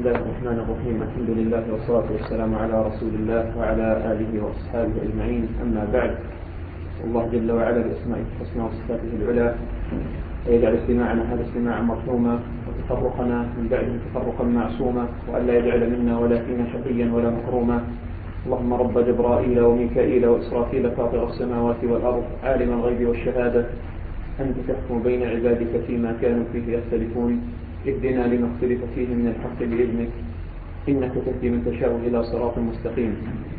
الله الرحمن الرحيم. الحمد لله والصلاة والسلام على رسول الله وعلى آله وأصحابه أجمعين. أما بعد، الله جل وعلا بأسمائه الحسنى وصفاته العلى يجعل استماعنا هذا استماعا مرحوما، وتفرقنا من بعده تفرقا معصوما، وألا يجعل منا ولا فينا شقيا ولا محروما. اللهم رب جبرائيل وميكائيل وإسرافيل فاطر السماوات والأرض عالم الغيب والشهادة، أنت تحكم بين عبادك فيما كانوا فيه يختلفون، اهدنا لما اختلف فيه من الحق بإذنك، إنك تهدي من تشاء إلى صراط مستقيم.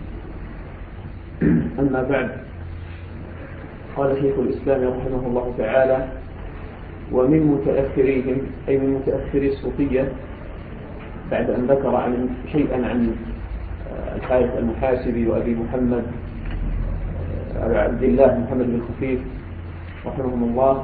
أما بعد، قال شيخ الإسلام رحمه الله تعالى: ومن متأخريهم، أي من متأخري الصوفية، بعد أن ذكر شيئا عن الحارث المحاسبي وأبي محمد عبد الله محمد بن خفيف رحمهم الله،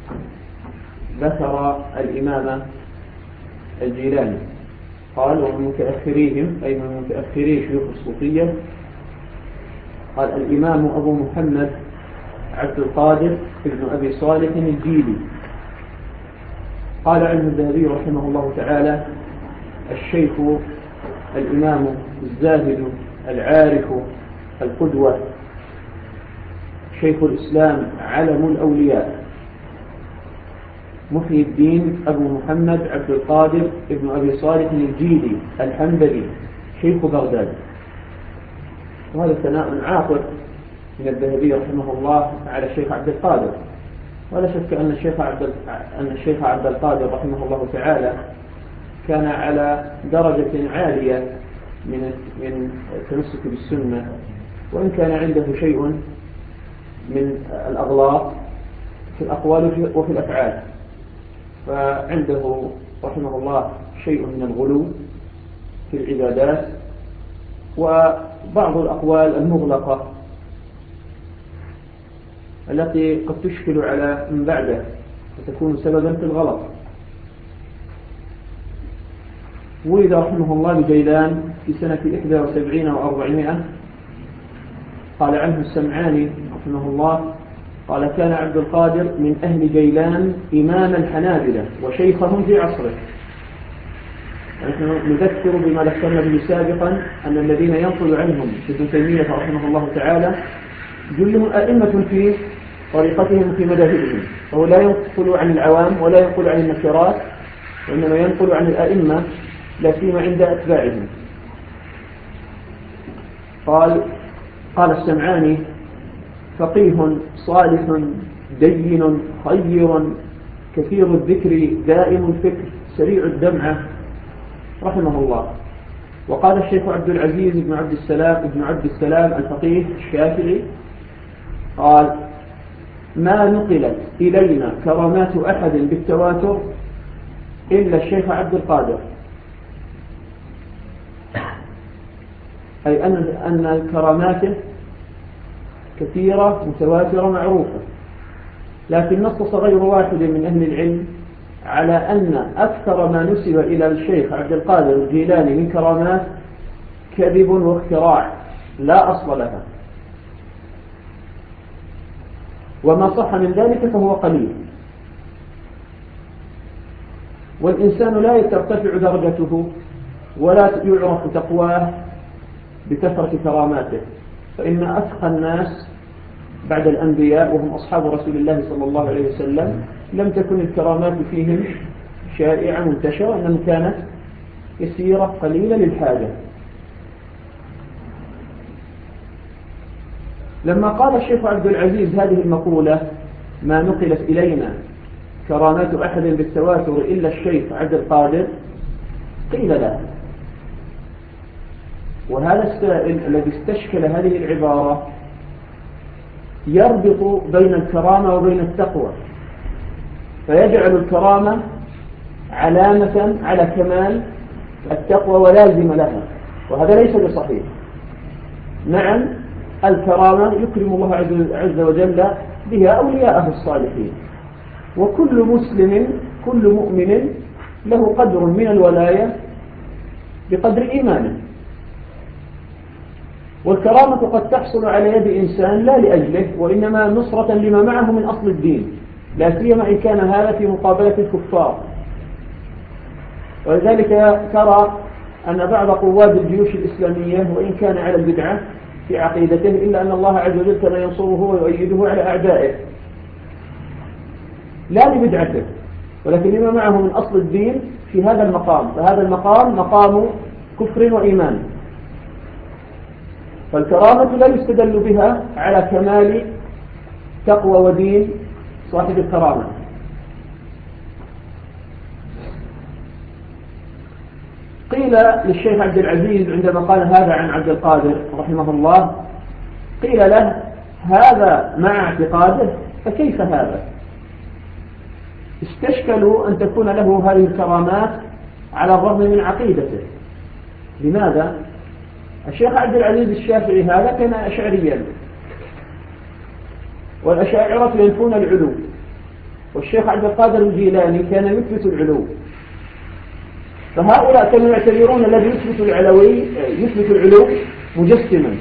ذكر الإمام الجيلاني. قال: ومن متأخريهم، أي من متأخري شيوخ الصوفية، قال: الإمام أبو محمد عبد القادر ابن أبي صالح الجيلي. قال عنه الذهبي رحمه الله تعالى: الشيخ الإمام الزاهد العارف القدوة، شيخ الإسلام علم الأولياء، محي الدين أبو محمد عبد القادر ابن أبي صالح الجيلي الحنبلي، شيخ بغداد. وهذا ثناء عاطر من الذهبي رحمه الله على الشيخ عبد القادر. ولا شك أن الشيخ عبد القادر رحمه الله تعالى كان على درجة عالية من التمسك بالسنة، وإن كان عنده شيء من الأغلاط في الأقوال وفي الأفعال، فعنده رحمه الله شيء من الغلو في العبادات، وبعض الأقوال المغلقة التي قد تشكل على من بعده وتكون سببا في الغلط. ولد رحمه الله بجيلان في سنة 71 و400. قال عنه السمعاني رحمه الله: قال: كان عبد القادر من أهل جيلان إمام الحنابلة وشيخهم في عصره. نحن نذكر بما ذكرنا به سابقا أن الذين ينقل عنهم ابن تيمية رحمه الله تعالى جلهم أئمة في طريقتهم وفي مذاهبهم، فهو لا ينقل عن العوام ولا ينقل عن النكرات، وإنما ينقل عن الأئمة لا سيما عند أتباعهم. قال السمعاني: فقيه صالح دين خير كثير الذكر دائم الفكر سريع الدمعة، رحمه الله. وقال الشيخ عبد العزيز بن عبد السلام الفقيه الشافعي: قال: ما نقلت إلينا كرامات أحد بالتواتر إلا الشيخ عبد القادر، أي أن كراماته كثيرة متواترة معروفة، لكن نص غير واحد من أهل العلم على أن أكثر ما نسب إلى الشيخ عبد القادر الجيلاني من كرامات كذب واختراع لا أصل لها، وما صح من ذلك فهو قليل. والإنسان لا ترتفع درجته ولا يعرف تقواه بكثرة كراماته، فإن أتقى الناس بعد الأنبياء وهم أصحاب رسول الله صلى الله عليه وسلم لم تكن الكرامات فيهم شائعة منتشرة، إنما كانت يسيرة قليلة للحاجة. لما قال الشيخ عبد العزيز هذه المقولة: ما نقلت إلينا كرامات أحد بالتواتر إلا الشيخ عبد القادر، قيل له: وهذا السائل الذي استشكل هذه العبارة يربط بين الكرامة وبين التقوى، فيجعل الكرامة علامة على كمال التقوى ولازم لها، وهذا ليس بصحيح. نعم، الكرامة يكرم الله عز وجل بها أولياءه الصالحين، وكل مسلم كل مؤمن له قدر من الولاية بقدر إيمانه، والكرامة قد تحصل على يد إنسان لا لأجله، وإنما نصرة لما معه من أصل الدين، لا سيما إن كان هذا في مقابلة الكفار. ولذلك ترى أن بعض قواد الجيوش الإسلامية وإن كان على البدعة في عقيدته إلا أن الله عز وجل كان ينصره ويؤيده على أعدائه لا لبدعته ولكن لما معه من أصل الدين في هذا المقام، فهذا المقام مقام كفر وإيمان. فالكرامة لا يستدل بها على كمال تقوى ودين صاحب الكرامة. قيل للشيخ عبد العزيز عندما قال هذا عن عبد القادر رحمه الله، قيل له هذا مع اعتقاده، فكيف هذا؟ استشكلوا أن تكون له هذه الكرامات على الرغم من عقيدته. لماذا؟ الشيخ عبد العزيز الشافعي هذا كان أشعريا، والأشاعرة ينفون العلو، والشيخ عبد القادر الجيلاني كان يثبت العلو، فهؤلاء كانوا يعتبرون الذي يثبت العلو مجسما،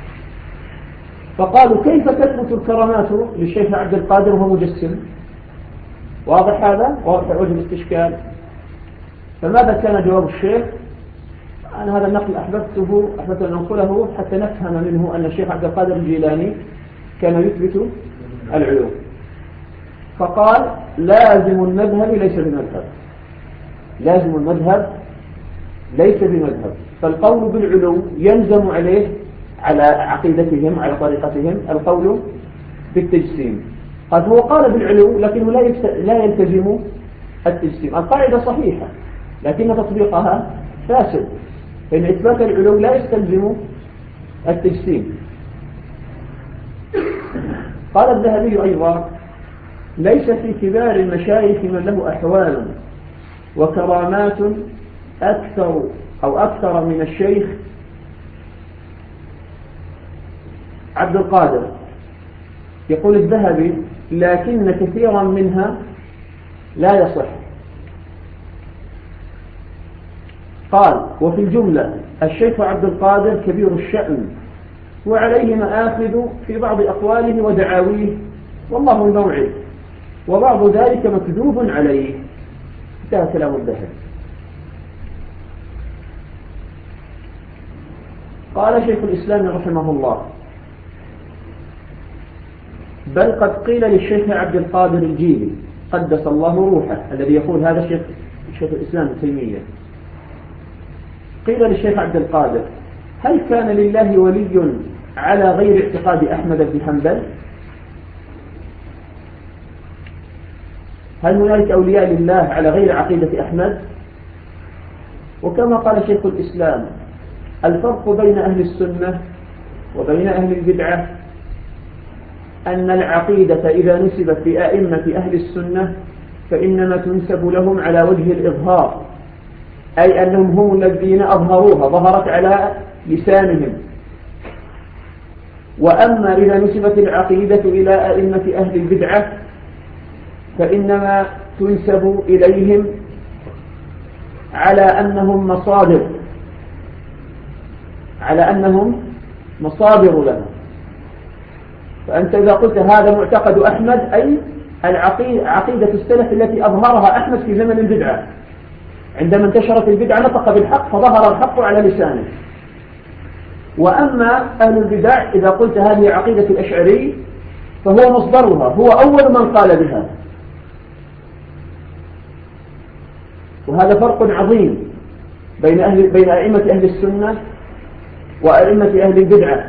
فقالوا كيف تثبت الكرامات للشيخ عبد القادر وهو مجسم؟ واضح هذا؟ واضح وجه الاستشكال. فماذا كان جواب الشيخ؟ أنا هذا النقل أحببت أن أنقله حتى نفهم منه أن الشيخ عبد القادر الجيلاني كان يثبت العلو، فقال لازم المذهب ليس بمذهب، لازم المذهب ليس بمذهب، فالقول بالعلو يلزم عليه على عقيدتهم على طريقتهم القول بالتجسيم. قد هو قال بالعلو لكنه لا يلتزم التجسيم. القاعدة صحيحة لكن تطبيقها فاسد، فإن إثبات العلو لا يستلزم التجسيم. قال الذهبي أيضا ليس في كبار المشايخ من له أحوال وكرامات أكثر من الشيخ عبد القادر. يقول الذهبي لكن كثيرا منها لا يصح. قال وفي الجملة الشيخ عبد القادر كبير الشأن وعليه مآخذ في بعض أقواله ودعاويه والله الموعد، وبعض ذلك مكذوب عليه. انتهى كلام الذهبي. قال شيخ الإسلام رحمه الله بل قد قيل للشيخ عبد القادر الجيلي قدس الله روحه، الذي يقول هذا شيخ الإسلام ابن تيمية، قيل للشيخ عبد القادر هل كان لله ولي على غير اعتقاد أحمد بن حنبل؟ هل هنالك أولياء لله على غير عقيدة أحمد؟ وكما قال شيخ الإسلام الفرق بين أهل السنة وبين أهل البدعة أن العقيدة إذا نسبت لأئمة أهل السنة فإنما تنسب لهم على وجه الإظهار، أي أنهم هم الذين أظهروها ظهرت على لسانهم. وأما إذا نسبت العقيدة إلى أئمة أهل البدعة فإنما تنسب إليهم على أنهم مصادر لها. فأنت إذا قلت هذا معتقد أحمد أي عقيدة السلف التي أظهرها أحمد في زمن البدعة، عندما انتشرت البدعة نطق بالحق فظهر الحق على لسانه. وأما أهل البدع إذا قلت هذه عقيدة الأشعري فهو مصدرها، هو أول من قال بها. وهذا فرق عظيم بين أئمة أهل السنة وأئمة أهل البدعة.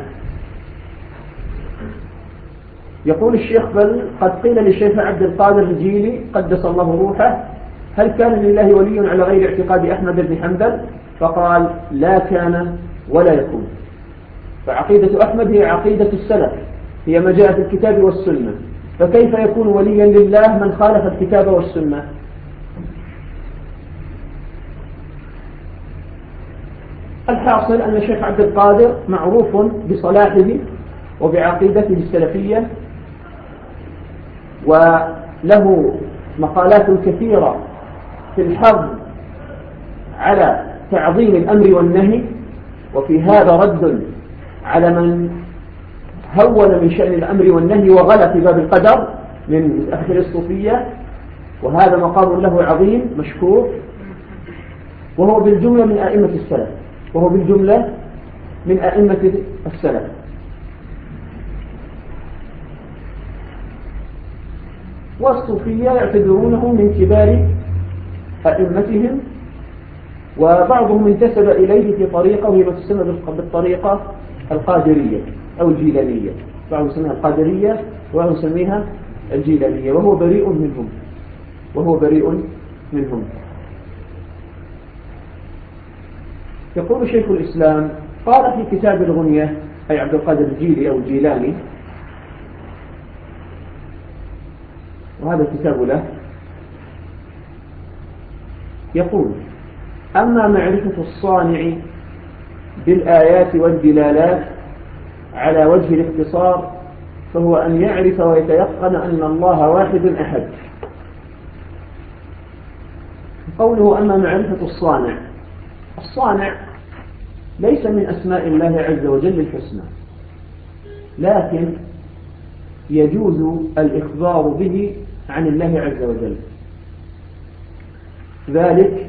يقول الشيخ بل قد قيل للشيخ عبد القادر الجيلي قدس الله روحه هل كان لله ولي على غير اعتقاد أحمد بن حنبل؟ فقال لا كان ولا يكون. فعقيدة أحمد هي عقيدة السلف، هي ما جاء في الكتاب والسنة، فكيف يكون وليا لله من خالف الكتاب والسنة؟ الحاصل أن الشيخ عبد القادر معروف بصلاحه وبعقيدته السلفية، وله مقالات كثيرة في الحظ على تعظيم الأمر والنهي، وفي هذا رد على من هون من شأن الأمر والنهي وغلى في باب القدر من أهل الصوفية، وهذا مقام له عظيم مشكور. وهو بالجملة من أئمة السلف، وهو بالجملة من أئمة السلف. والصوفية يعتبرونه من كبار أئمتهم، وبعضهم انتسب إليه في طريقة وهي تسمى بالطريقة القادرية أو الجيلانية، بعضهم يسميها القادرية وبعضهم يسميها الجيلانية، وهو بريء منهم، وهو بريء منهم. يقول شيخ الإسلام قال في كتاب الغنية، أي عبد القادر الجيلي أو الجيلاني، وهذا الكتاب له، يقول: أما معرفة الصانع بالآيات والدلالات على وجه الاختصار فهو أن يعرف ويتيقن أن الله واحد أحد. قوله أما معرفة الصانع، الصانع ليس من أسماء الله عز وجل الحسنى، لكن يجوز الإخبار به عن الله عز وجل، ذلك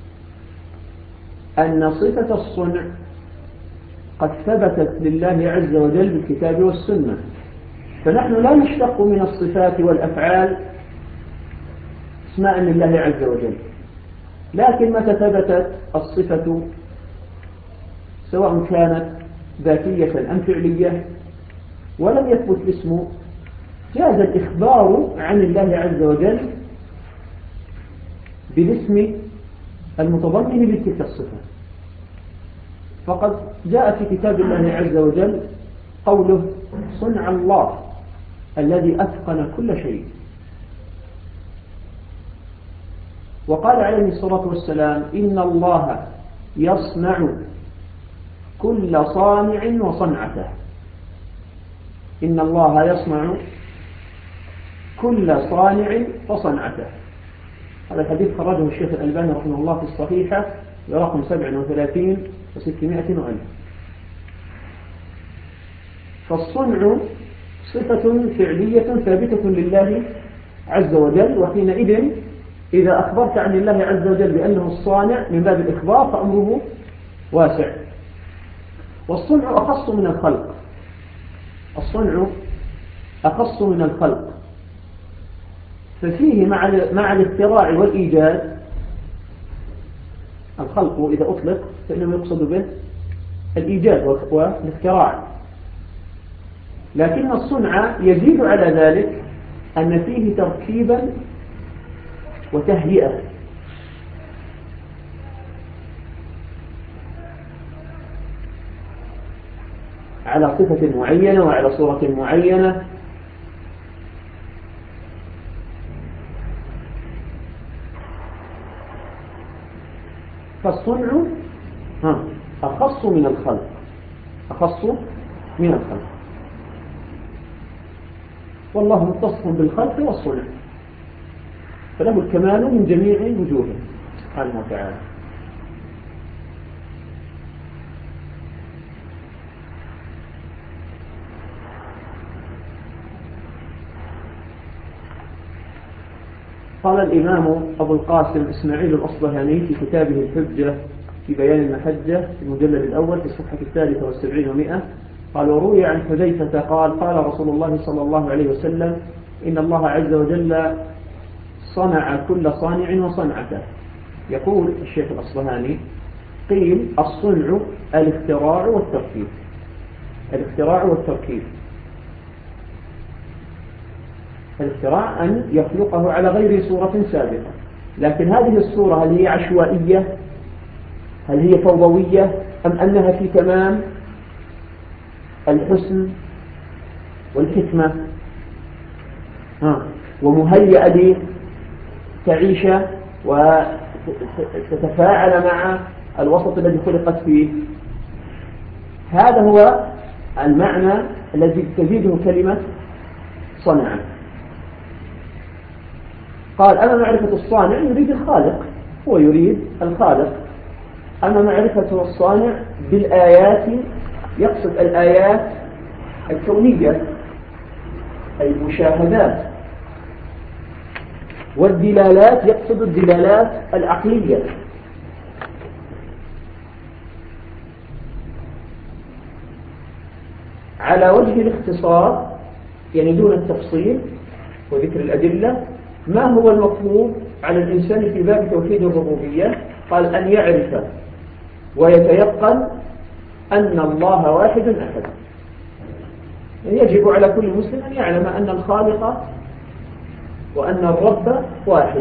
أن صفة الصنع قد ثبتت لله عز وجل بالكتاب والسنة، فنحن لا نشتق من الصفات والأفعال اسماء لله عز وجل، لكن متى ثبتت الصفة سواء كانت ذاتية أم فعلية ولم يثبت الاسم، جاز الإخبار عن الله عز وجل بالاسم المتضمن لتلك الصفة. فقد جاء في كتاب الله عز وجل قوله: صنع الله الذي أتقن كل شيء. وقال عليه الصلاة والسلام: إن الله يصنع كل صانع وصنعته. إن الله يصنع كل صانع وصنعته. هذا الحديث خرجه الشيخ الألباني رحمه الله في الصحيحة برقم 37 و600 وألف. فالصنع صفة فعلية ثابتة لله عز وجل، وحينئذ إذا أخبرت عن الله عز وجل بأنه الصانع من باب الإخبار فأمره واسع. والصنع أخص من الخلق، الصنع أخص من الخلق، ففيه مع الاختراع والإيجاد. الخلق إذا أطلق فإنه يقصد به الإيجاد والاختراع، لكن الصنع يزيد على ذلك أن فيه تركيبا وتهيئة. على صفة معينة وعلى صورة معينة. فالصنع أخص من الخلق، أخص من الخلق، والله متصف بالخلق والصنع، فله الكمال من جميع وجوهه سبحانه وتعالى. قال الإمام أبو القاسم إسماعيل الأصبهاني في كتابه الحجة في بيان المحجة في المجلد الأول في الصفحة 73 و100، قال: وروي عن حذيفة قال: قال رسول الله صلى الله عليه وسلم: إن الله عز وجل صنع كل صانع وصنعته. يقول الشيخ الأصبهاني: قيل الصنع الاختراع والتركيب، الاختراع والتركيب. الاختراع أن يخلقه على غير صورة سابقة، لكن هذه الصورة هل هي عشوائية؟ هل هي فوضوية؟ أم أنها في تمام الحسن والحكمة ومهيئة لتعيش وتتفاعل مع الوسط الذي خلقت فيه؟ هذا هو المعنى الذي تزيده كلمة صنع. قال: أما معرفة الصانع يريد الخالق، هو يريد الخالق. أما معرفة الصانع بالآيات يقصد الآيات الكونية أي المشاهدات، والدلالات يقصد الدلالات العقلية على وجه الاختصار يعني دون التفصيل وذكر الأدلة ما هو المطلوب على الإنسان في باب توحيد الربوبية؟ قال أن يعرف ويتيقن أن الله واحد أحد. يجب على كل مسلم أن يعلم أن الخالق وأن الرب واحد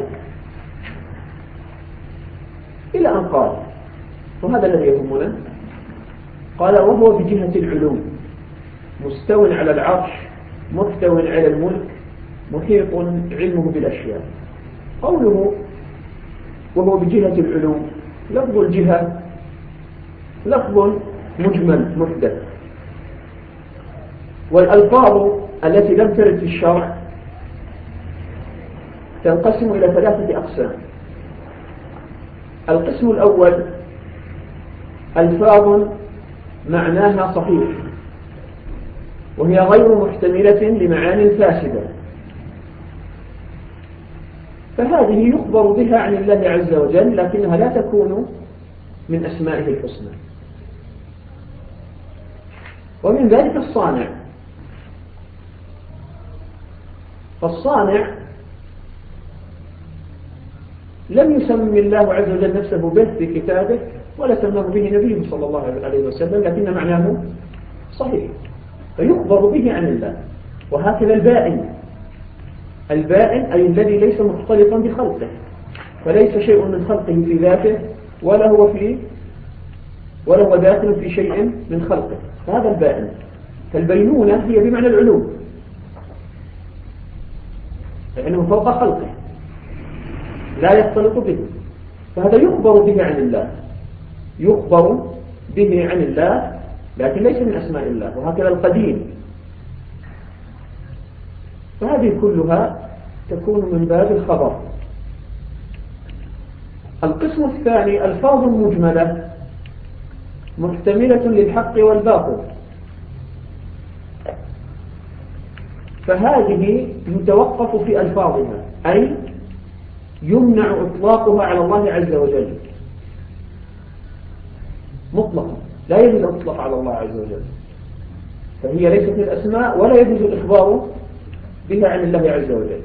إلى أن قال، وهذا الذي يهمنا، قال وهو بجهة العلوم مستو على العرش مستو على الملك محيط علمه بالأشياء. قوله وهو بجهة العلوم، لفظ الجهة لفظ مجمل محدث، والألفاظ التي لم ترد في الشرع تنقسم إلى 3 أقسام. القسم الأول ألفاظ معناها صحيح وهي غير محتملة لمعان فاسدة، فهذه يخبر بها عن الله عز وجل لكنها لا تكون من أسمائه الحسنى. ومن ذلك الصانع، فالصانع لم يسمي الله عز وجل نفسه به في كتابه ولا سماه به نبيه صلى الله عليه وسلم، لكن معناه صحيح فيخبر به عن الله. وهكذا البائن أي الذي ليس مختلطا بخلقه، فليس شيء من خلقه في ذاته ولا هو داخل في شيء من خلقه، فهذا البائن. فالبينونة هي بمعنى العلوم، لأنه فوق خلقه لا يختلط به، فهذا يخبر به عن الله، يخبر به عن الله لكن ليس من أسماء الله. وهكذا القديم، فهذه كلها تكون من باب الخبر. القسم الثاني ألفاظ مجملة محتملة للحق والباطل، فهذه يتوقف في ألفاظها، أي يمنع إطلاقها على الله عز وجل مطلقا، لا يجوز أن تطلق على الله عز وجل، فهي ليست من الأسماء ولا يجوز الإخبار بها عن الله عز وجل.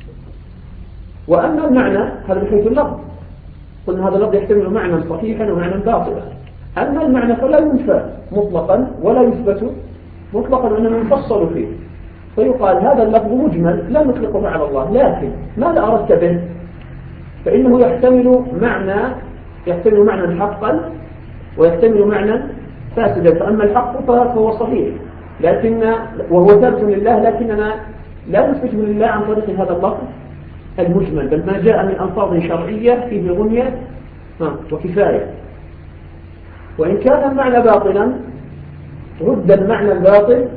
وأما المعنى هذا بحيث اللفظ، قلنا هذا اللفظ يحتمل معنى صحيحا ومعنى باطلا. أما المعنى فلا ينفى مطلقا ولا يثبت مطلقا وإنما يفصل فيه، فيقال هذا اللفظ مجمل لا نطلقه على الله، لكن ماذا أردت به؟ فإنه يحتمل معنى حقا ويحتمل معنى فاسدا. فأما الحق فهو صحيح وهو ثابت لله، لكننا لا نثبته لله عن طريق هذا اللفظ المجمل، بل ما جاء من ألفاظ شرعية فيه غنية وكفاية. وإن كان المعنى باطلا رد المعنى الباطل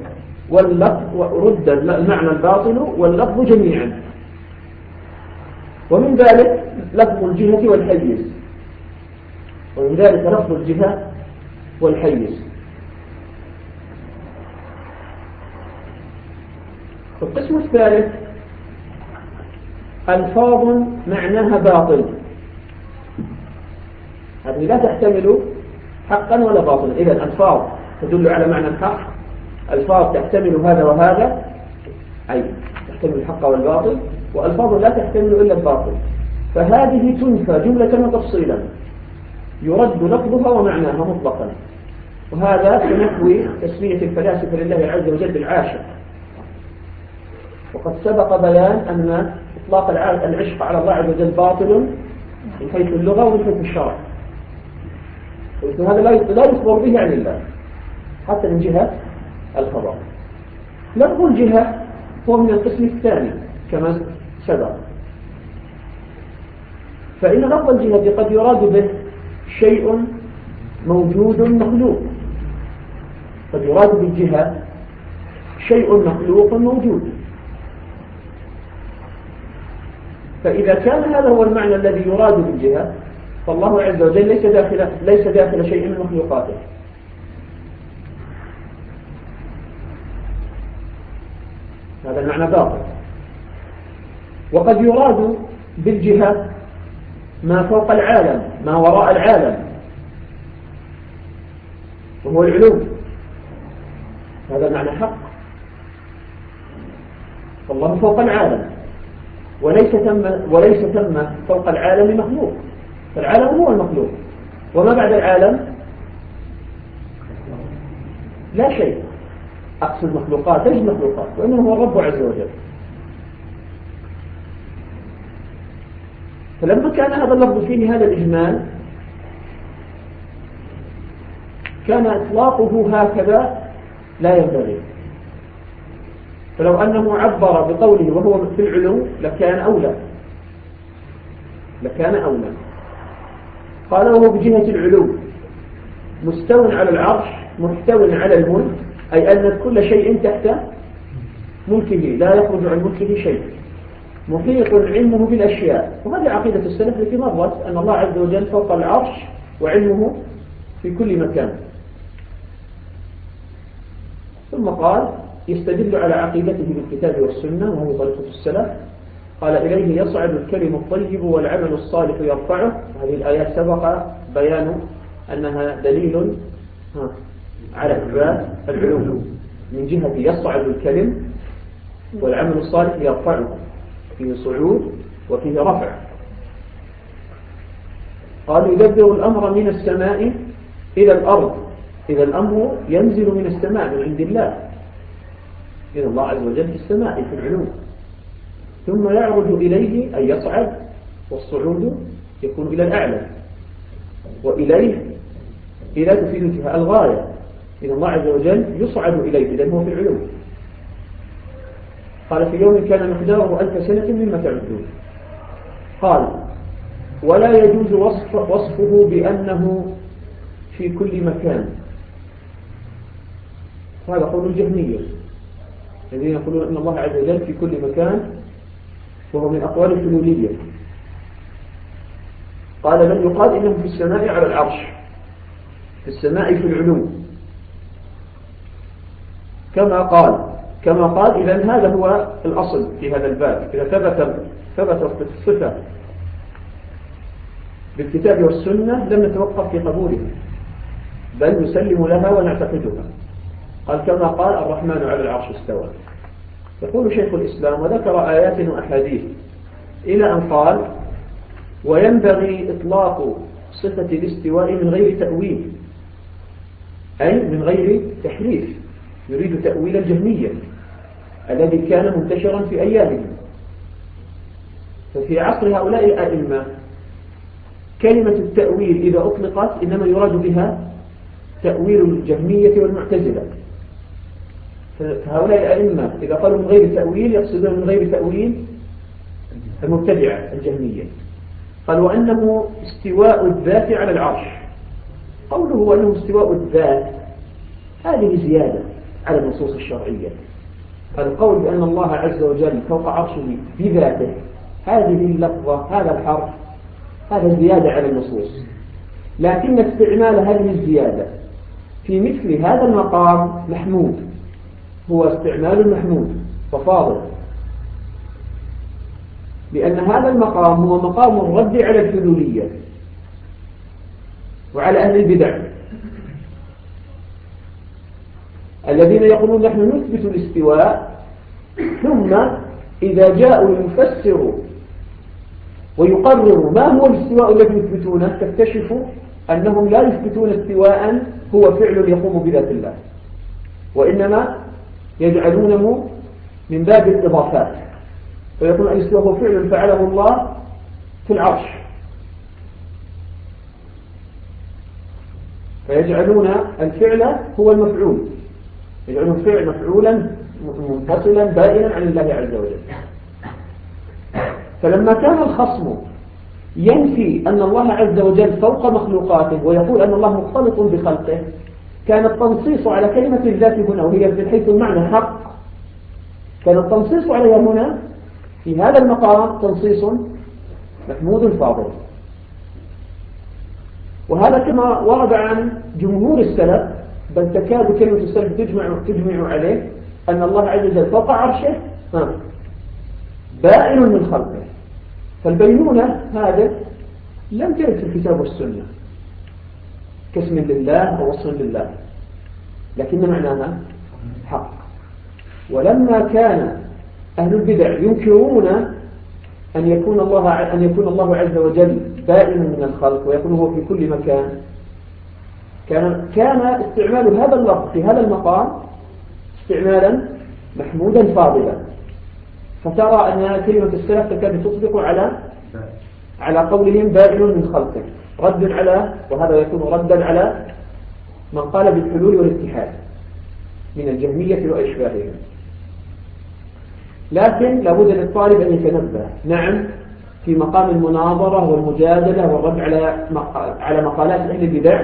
واللفظ جميعا. ومن ذلك لفظ الجهة والحيز. القسم الثالث ألفاظ معناها باطل، هذه لا تحتمل حقا ولا باطلا. إذن ألفاظ تدل على معنى الحق، ألفاظ تحتمل هذا وهذا أي تحتمل الحق والباطل، وألفاظ لا تحتمل إلا الباطل، فهذه تنفى جملة وتفصيلا، يرد لفظها ومعناها مطلقا. وهذا كنحو تسمية الفلاسفة لله عز وجل بالعاشق. وقد سبق بيان أن إطلاق العشق على الله عز وجل باطل من حيث اللغة ومن حيث الشرع، وهذا لا يخبر به عن الله حتى من جهة الخبر. لفظ الجهة هو من القسم الثاني كما سبق، فإن لفظ الجهة قد يراد به شيء موجود مخلوق، قد يراد بالجهة شيء مخلوق موجود. فإذا كان هذا هو المعنى الذي يراد بالجهة فالله عز وجل ليس داخل شيء من مخلوقاته. هذا المعنى باطل. وقد يراد بالجهة ما فوق العالم، ما وراء العالم، وهو العلوم. هذا معنى حق. فالله فوق العالم، وليس ثم فوق العالم مخلوق، فالعالم هو المخلوق، وما بعد العالم لا شيء. أقصى المخلوقات ليس مخلوقات، وإنه هو الرب عز وجل. فلما كان هذا اللفظ فيه هذا الإجمال، كان إطلاقه هكذا لا ينبغي. فلو أنه عبر بقوله وهو في العلو لكان أولى، قال وهو بجهة العلو مستو على العرش محتو على الملك، أي أن كل شيء تحت ملكه لا يخرج عن ملكه شيء، محيط علمه بالأشياء. وهذه عقيدة السلف التي مرت، أن الله عز وجل فوق العرش وعلمه في كل مكان. ثم قال يستدل على عقيدته بالكتاب والسنة، وهو طريقة السلف. قال إليه يصعد الكلم الطيب والعمل الصالح يرفعه. هذه الآيات سبق بيان أنها دليل على إثبات العلو من جهة يصعد الكلم والعمل الصالح يرفعه، فيه صعود وفيه رفع. قال يدبر الأمر من السماء إلى الأرض، إذا الأمر ينزل من السماء من عند الله، إذا الله عز وجل في السماء في العلو، ثم يعرج إليه أي يصعد، والصعود يكون إلى الأعلى، وإليه إلى تفيد انتهاء الغاية، إذا الله عز وجل يصعد إليه إذا هو في العلو. قال في يوم كان مقداره 1000 سنة مما تعدون. قال ولا يجوز وصفه بأنه في كل مكان. هذا قول الجهمية الذين يقولون أن الله عز وجل في كل مكان، وهو من أقوال الحلولية. قال بل يقال إنه في السماء على العرش، في السماء في العلو، كما قال إذن هذا هو الأصل في هذا الباب. إذا ثبتت الصفة بالكتاب والسنة لم نتوقف في قبولها، بل نسلم لها ونعتقدها. قال كما قال الرحمن على العرش استوى. يقول شيخ الإسلام وذكر آيات وأحاديث إلى أن قال وينبغي إطلاق صفة الاستواء من غير تأويل، أي من غير تحريف، يريد تأويل الجهمية الذي كان منتشرا في أيامهم. ففي عصر هؤلاء الأئمة كلمة التأويل إذا أطلقت إنما يراد بها تأويل الجهمية والمعتزلة. فهؤلاء الأئمة إذا قالوا من غير تأويل يقصدون من غير تأويل المبتدعة الجهمية. قال وأنه استواء الذات على العرش. قوله وأنه استواء الذات هذه زيادة على النصوص الشرعية. القول بأن الله عز وجل فوق عرشه بذاته، هذه اللفظة هذا الحرف هذا زيادة على النصوص، لكن استعمال هذه الزيادة في مثل هذا المقام محمود، هو استعمال محمود وفاضل، لأن هذا المقام هو مقام الرد على الحلولية وعلى أهل البدع الذين يقولون نحن نثبت الاستواء، ثم إذا جاءوا يفسروا ويقرروا ما هو الاستواء الذي يثبتونه تكتشفوا أنهم لا يثبتون استواء هو فعل يقوم بذات الله، وإنما يجعلونه من باب الإضافات، فيقول الاستواء هو فعل فعله الله في العرش، فيجعلون الفعل هو المفعول، يجعلون الفعل مفعولا منفصلا بائنا عن الله عز وجل. فلما كان الخصم ينفي أن الله عز وجل فوق مخلوقاته ويقول أن الله مختلط بخلقه، كان التنصيص على كلمة الذات هنا وهي من حيث المعنى حق، كان التنصيص عليها هنا في هذا المقام تنصيص محمود فاضل. وهذا كما ورد عن جمهور السلف، بل تكاد كلمة السلف تجمع عليه أن الله عز وجل فوق عرشه بائن من خلقه. فالبينونة هذا لم ترد في الكتاب والسنة كاسم لله أو وصف لله، لكن معناها حق. ولما كان أهل البدع ينكرون أن يكون الله عز وجل بائنا من الخلق ويكون هو في كل مكان، كان استعمال هذا اللفظ في هذا المقام استعمالا محمودا فاضلا. فترى أن كلمة السلف تكاد تطلق على قولهم بائن من خلقه، رد على، وهذا يكون ردا على من قال بالحلول والاتحاد من الجهمية وأشباههم. لكن لابد للطالب أن يتنبه، نعم في مقام المناظرة والمجادلة والرد على مقالات أهل البدع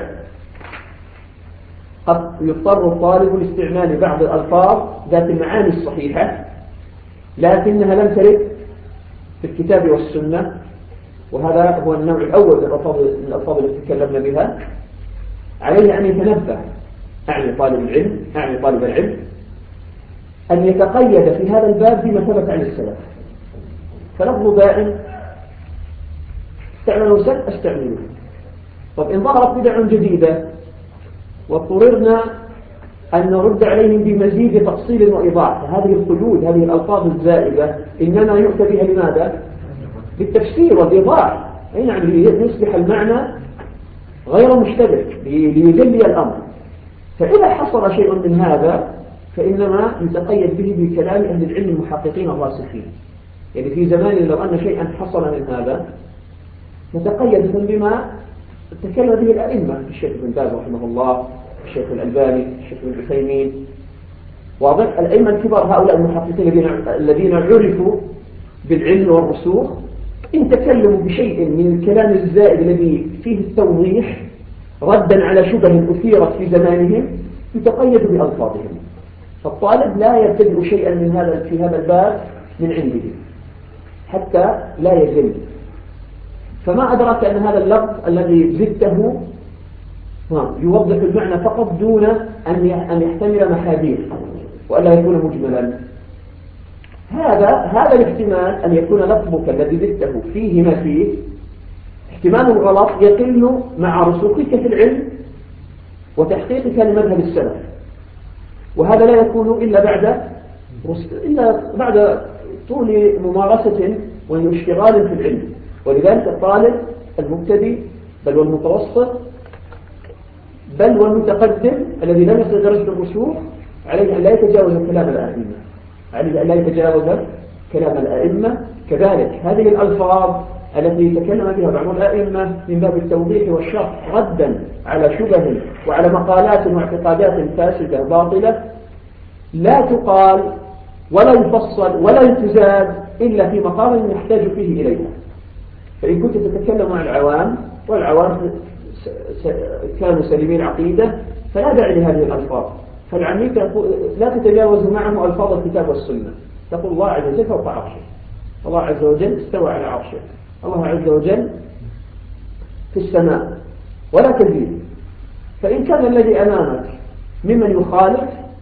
قد يضطر الطالب لاستعمال بعض الألفاظ ذات المعاني الصحيحة لكنها لم ترد في الكتاب والسنة، وهذا هو النوع الأول من الألفاظ التي تكلمنا بها. عليه أن يتنبه، أعني طالب العلم أن يتقيد في هذا الباب بما ثبت عن السلف. فلفظ بائن استعمله سلف استعمله. طب إن ظهرت بدع جديدة واضطررنا أن نرد عليهم بمزيد تفصيل وإيضاح، هذه القيود، هذه الألفاظ الزائدة إنما يؤتى بها لماذا؟ بالتفسير والإيضاح، أي نعم، ليصبح المعنى غير مشتبه، ليجلي الأمر. فإذا حصل شيء من هذا فإنما يتقيد به بكلام أهل العلم المحققين الراسخين. يعني في زمان لو أن شيئا حصل من هذا نتقيد بما تكلم به الأئمة، الشيخ بن باز رحمه الله، الشيخ الألباني، الشيخ بن عثيمين، واضح، الأئمة الكبار هؤلاء المحققين الذين عرفوا بالعلم والرسوخ، إن تكلموا بشيء من الكلام الزائد الذي فيه التوضيح ردا على شبه أثيرت في زمانهم يتقيد بألفاظهم. فالطالب لا يبتدئ شيئا في هذا الباب من عنده حتى لا يجل. فما أدرك أن هذا اللفظ الذي زدته يوضح المعنى فقط دون أن يحتمل محاذير وألا يكون مجملا. هذا الاحتمال أن يكون لفظك الذي زدته فيه ما فيه احتمال الغلط يقل مع رسوخك في العلم وتحقيقك لمذهب السلف، وهذا لا يكون إلا بعد طول ممارسة واشتغال في العلم. ولذلك الطالب المبتدئ بل والمتوسط بل والمتقدم الذي لم يصل درجة الرسوخ عليه أن لا يتجاوز كلام الأئمة. كذلك هذه الألفاظ التي تكلم بها بعض الأئمة من باب التوضيح والشرح ردا على شبه وعلى مقالات واعتقادات فاسدة باطلة لا تقال ولا يفصل ولا تزاد إلا في مقام نحتاج فيه إليها. فإن كنت تتكلم عن العوام والعوام كانوا سليمين عقيدة فلا داعي لهذه الألفاظ. فالعميل لا تتجاوز معه ألفاظ الكتاب والسنة. تقول الله عز وجل فوق عرشه، الله عز وجل استوى على عرشه، الله عز وجل في السماء، ولا تزيد. فإن كان الذي أمامك ممن يخالف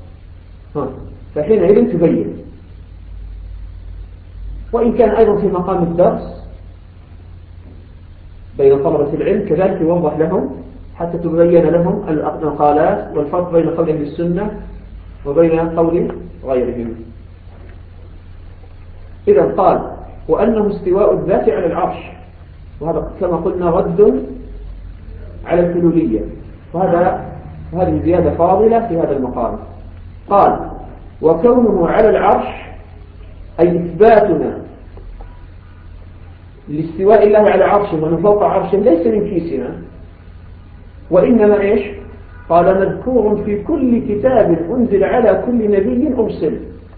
فحينئذ تبين. وإن كان أيضا في مقام الدرس بين طلبة العلم كذلك يوضح لهم حتى تبين لهم المقالات والفرق بين قول أهل السنة وبين قول غيرهم. إذا قال وأنه استواء الذات على العرش، وهذا كما قلنا رد على الحلولية، وهذه زيادة فاضلة في هذا المقام. قال وكونه على العرش أي إثباتنا لاستواء الله على عرشه ومن فوق عرشه ليس من كيسنا، وإنما إيش؟ قال مذكور في كل كتاب أنزل على كل نبي أرسل.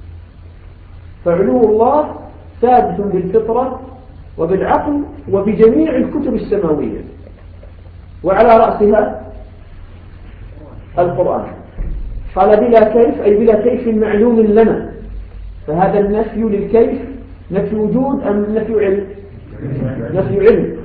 فعلو الله ثابت بالفطرة وبالعقل وبجميع الكتب السماوية، وعلى رأسها القرآن. قال بلا كيف أي بلا كيف معلوم لنا. فهذا النفي للكيف نفي وجود أم نفي علم؟ نفي علم.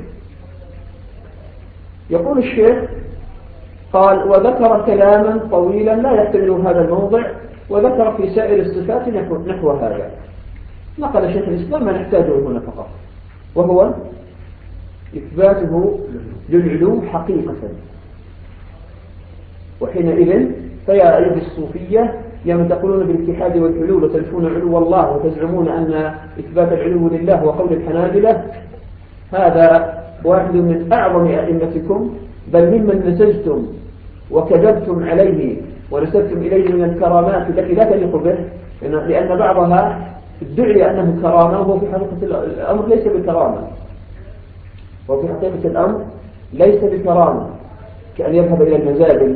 يقول الشيخ قال وذكر كلاما طويلا لا يحتمل هذا الموضع، وذكر في سائر الصفات نحو هذا. نقل شيخ الإسلام ما نحتاجه هنا فقط، وهو إثباته للعلو حقيقة. وحينئذ فيا أيها الصوفية يا من تقولون بالاتحاد والحلول وتنفون علو الله وتزعمون أن إثبات العلو لله هو قول الحنابلة، هذا واحد من أعظم أئمتكم، بل ممن نسجتم وكذبتم عليه ونسبتم إليه من الكرامات التي لا تليق به، لأن بعضها ادعي أنه كرامة وهو في حقيقة الأمر ليس بكرامة، وفي حقيقة الأمر ليس بكرامة، كأن يذهب إلى المزابل.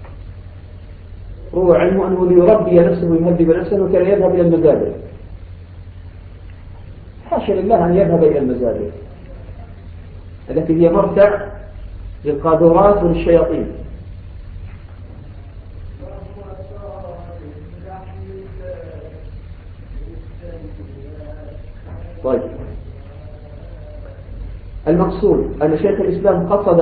روى عنه أنه ليربي نفسه ويهذب نفسه وكان يذهب إلى المزابل. حاشا لله أن يذهب إلى المزابل التي هي مرتع للقاذورات وللشياطين. طيب، المقصود أن شيخ الإسلام قصد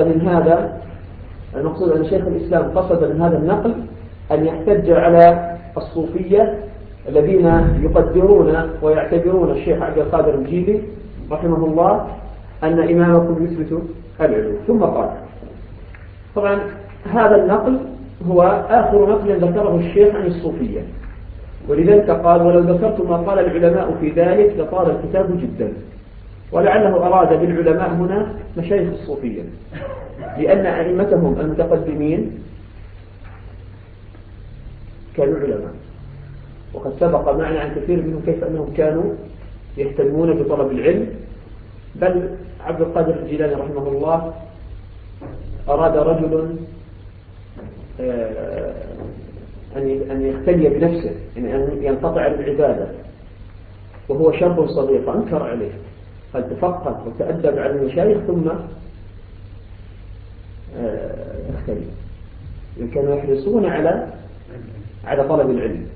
من هذا النقل أن يحتج على الصوفية الذين يقدرون ويعتبرون الشيخ عبد القادر الجيلي رحمه الله أن إمامكم يثبت العلو. ثم قال، طبعا هذا النقل هو آخر نقل ذكره الشيخ عن الصوفية، ولذلك قال: ولو ذكرت ما قال العلماء في ذلك لطال الكتاب جدا. ولعله أراد بالعلماء هنا مشايخ الصوفية، لأن أئمتهم المتقدمين كانوا علماء، وقد سبق معنا عن كثير منهم كيف أنهم كانوا يهتمون بطلب العلم. بل عبد القادر الجيلاني رحمه الله أراد رجل أن يختلي بنفسه، يعني أن ينقطع عن العبادة، وهو شاب صغير، فأنكر عليه، قال: تفقه وتأدب على المشايخ ثم اختلي. كانوا يحرصون على طلب العلم.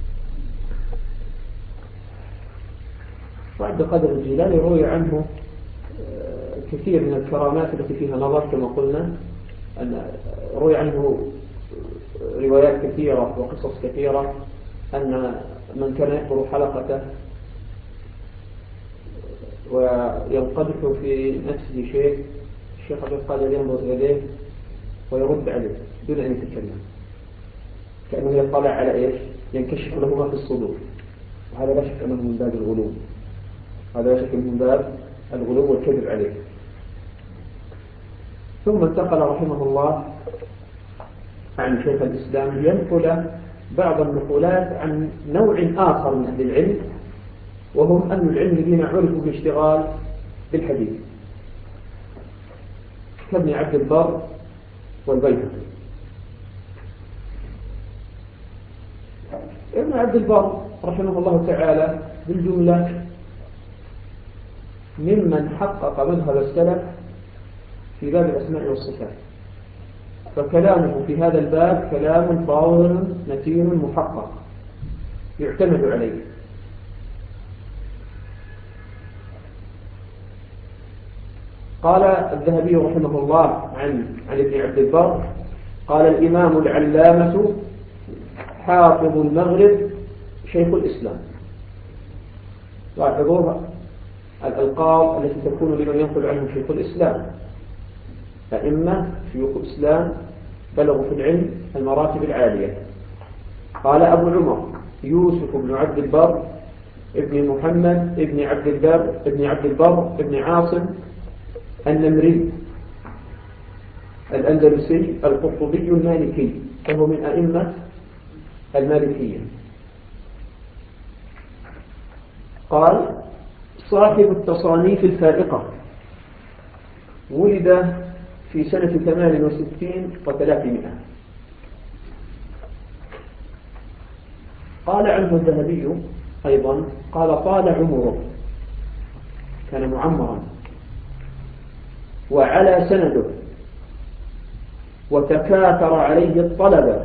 وعبد القادر الجيلاني روي عنه كثير من الكرامات التي فيها نظر، كما قلنا، أن روي عنه روايات كثيرة وقصص كثيرة أن من كان يحضر حلقته وينقدح في نفسه شيء، الشيخ عبد القادر ينظر إليه ويرد عليه دون أن يتكلم، كأنه يطلع على إيش؟ ينكشف له ما في الصدور. وهذا لا شك أنه من باب الغلو، هذا لا شك من باب الغلو والكذب عليه. ثم انتقل رحمه الله عن شيخ الإسلام ينقل بعض النقولات عن نوع آخر من أهل العلم، وهم أهل العلم الذين عرفوا بالاشتغال بالحديث، كابن عبد البر والبيهقي. ابن عبد البر رحمه الله تعالى بالجملة ممن حقق مذهب السلف في باب الأسماء والصفات، فكلامه في هذا الباب كلام فاضل متين محقق يعتمد عليه. قال الذهبي رحمه الله عن ابن عبد البر: قال الإمام العلامة حافظ المغرب شيخ الإسلام. لاحظوا الألقاب التي تكون لمن ينقل عنه شيخ الإسلام، أئمة شيوخ الإسلام بلغوا في العلم المراتب العالية. قال أبو عمر يوسف بن عبد البر ابن محمد ابن عبد البر ابن عاصم النمري الأندلسي القرطبي المالكي، فهو من أئمة المالكية. قال صاحب التصانيف الفائقة، ولد في سنة 68 و300. قال عنه الذهبي أيضا: قال طال عمره، كان معمرا، وعلى سنده، وتكاثر عليه الطلبة.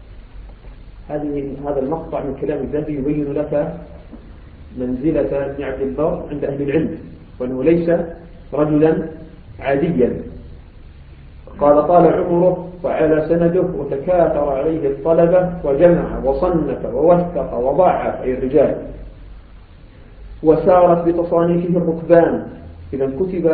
هذا المقطع من كلام الذهبي يبين لك منزلة ابن عبد البر عند أهل العلم، وأنه ليس رجلا عاديا. قال طال عمره وعلى سنده وتكاثر عليه الطلبة، وجمع وصنف ووثق وضعف أي الرجال، وسارت بتصانيفه الركبان، إذا كتب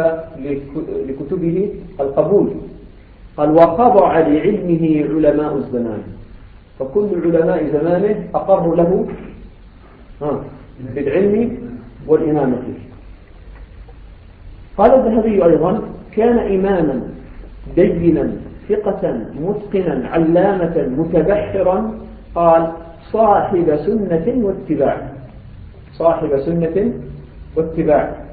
لكتبه القبول. قال وخضع لعلمه علماء الزمان، فكل علماء زمانه أقروا له بالعلم والإمامة. قال الذهبي أيضا: كان إماما دينا ثقة متقنا علامة متبحرا، قال: صاحب سنة واتباع، صاحب سنة واتباع.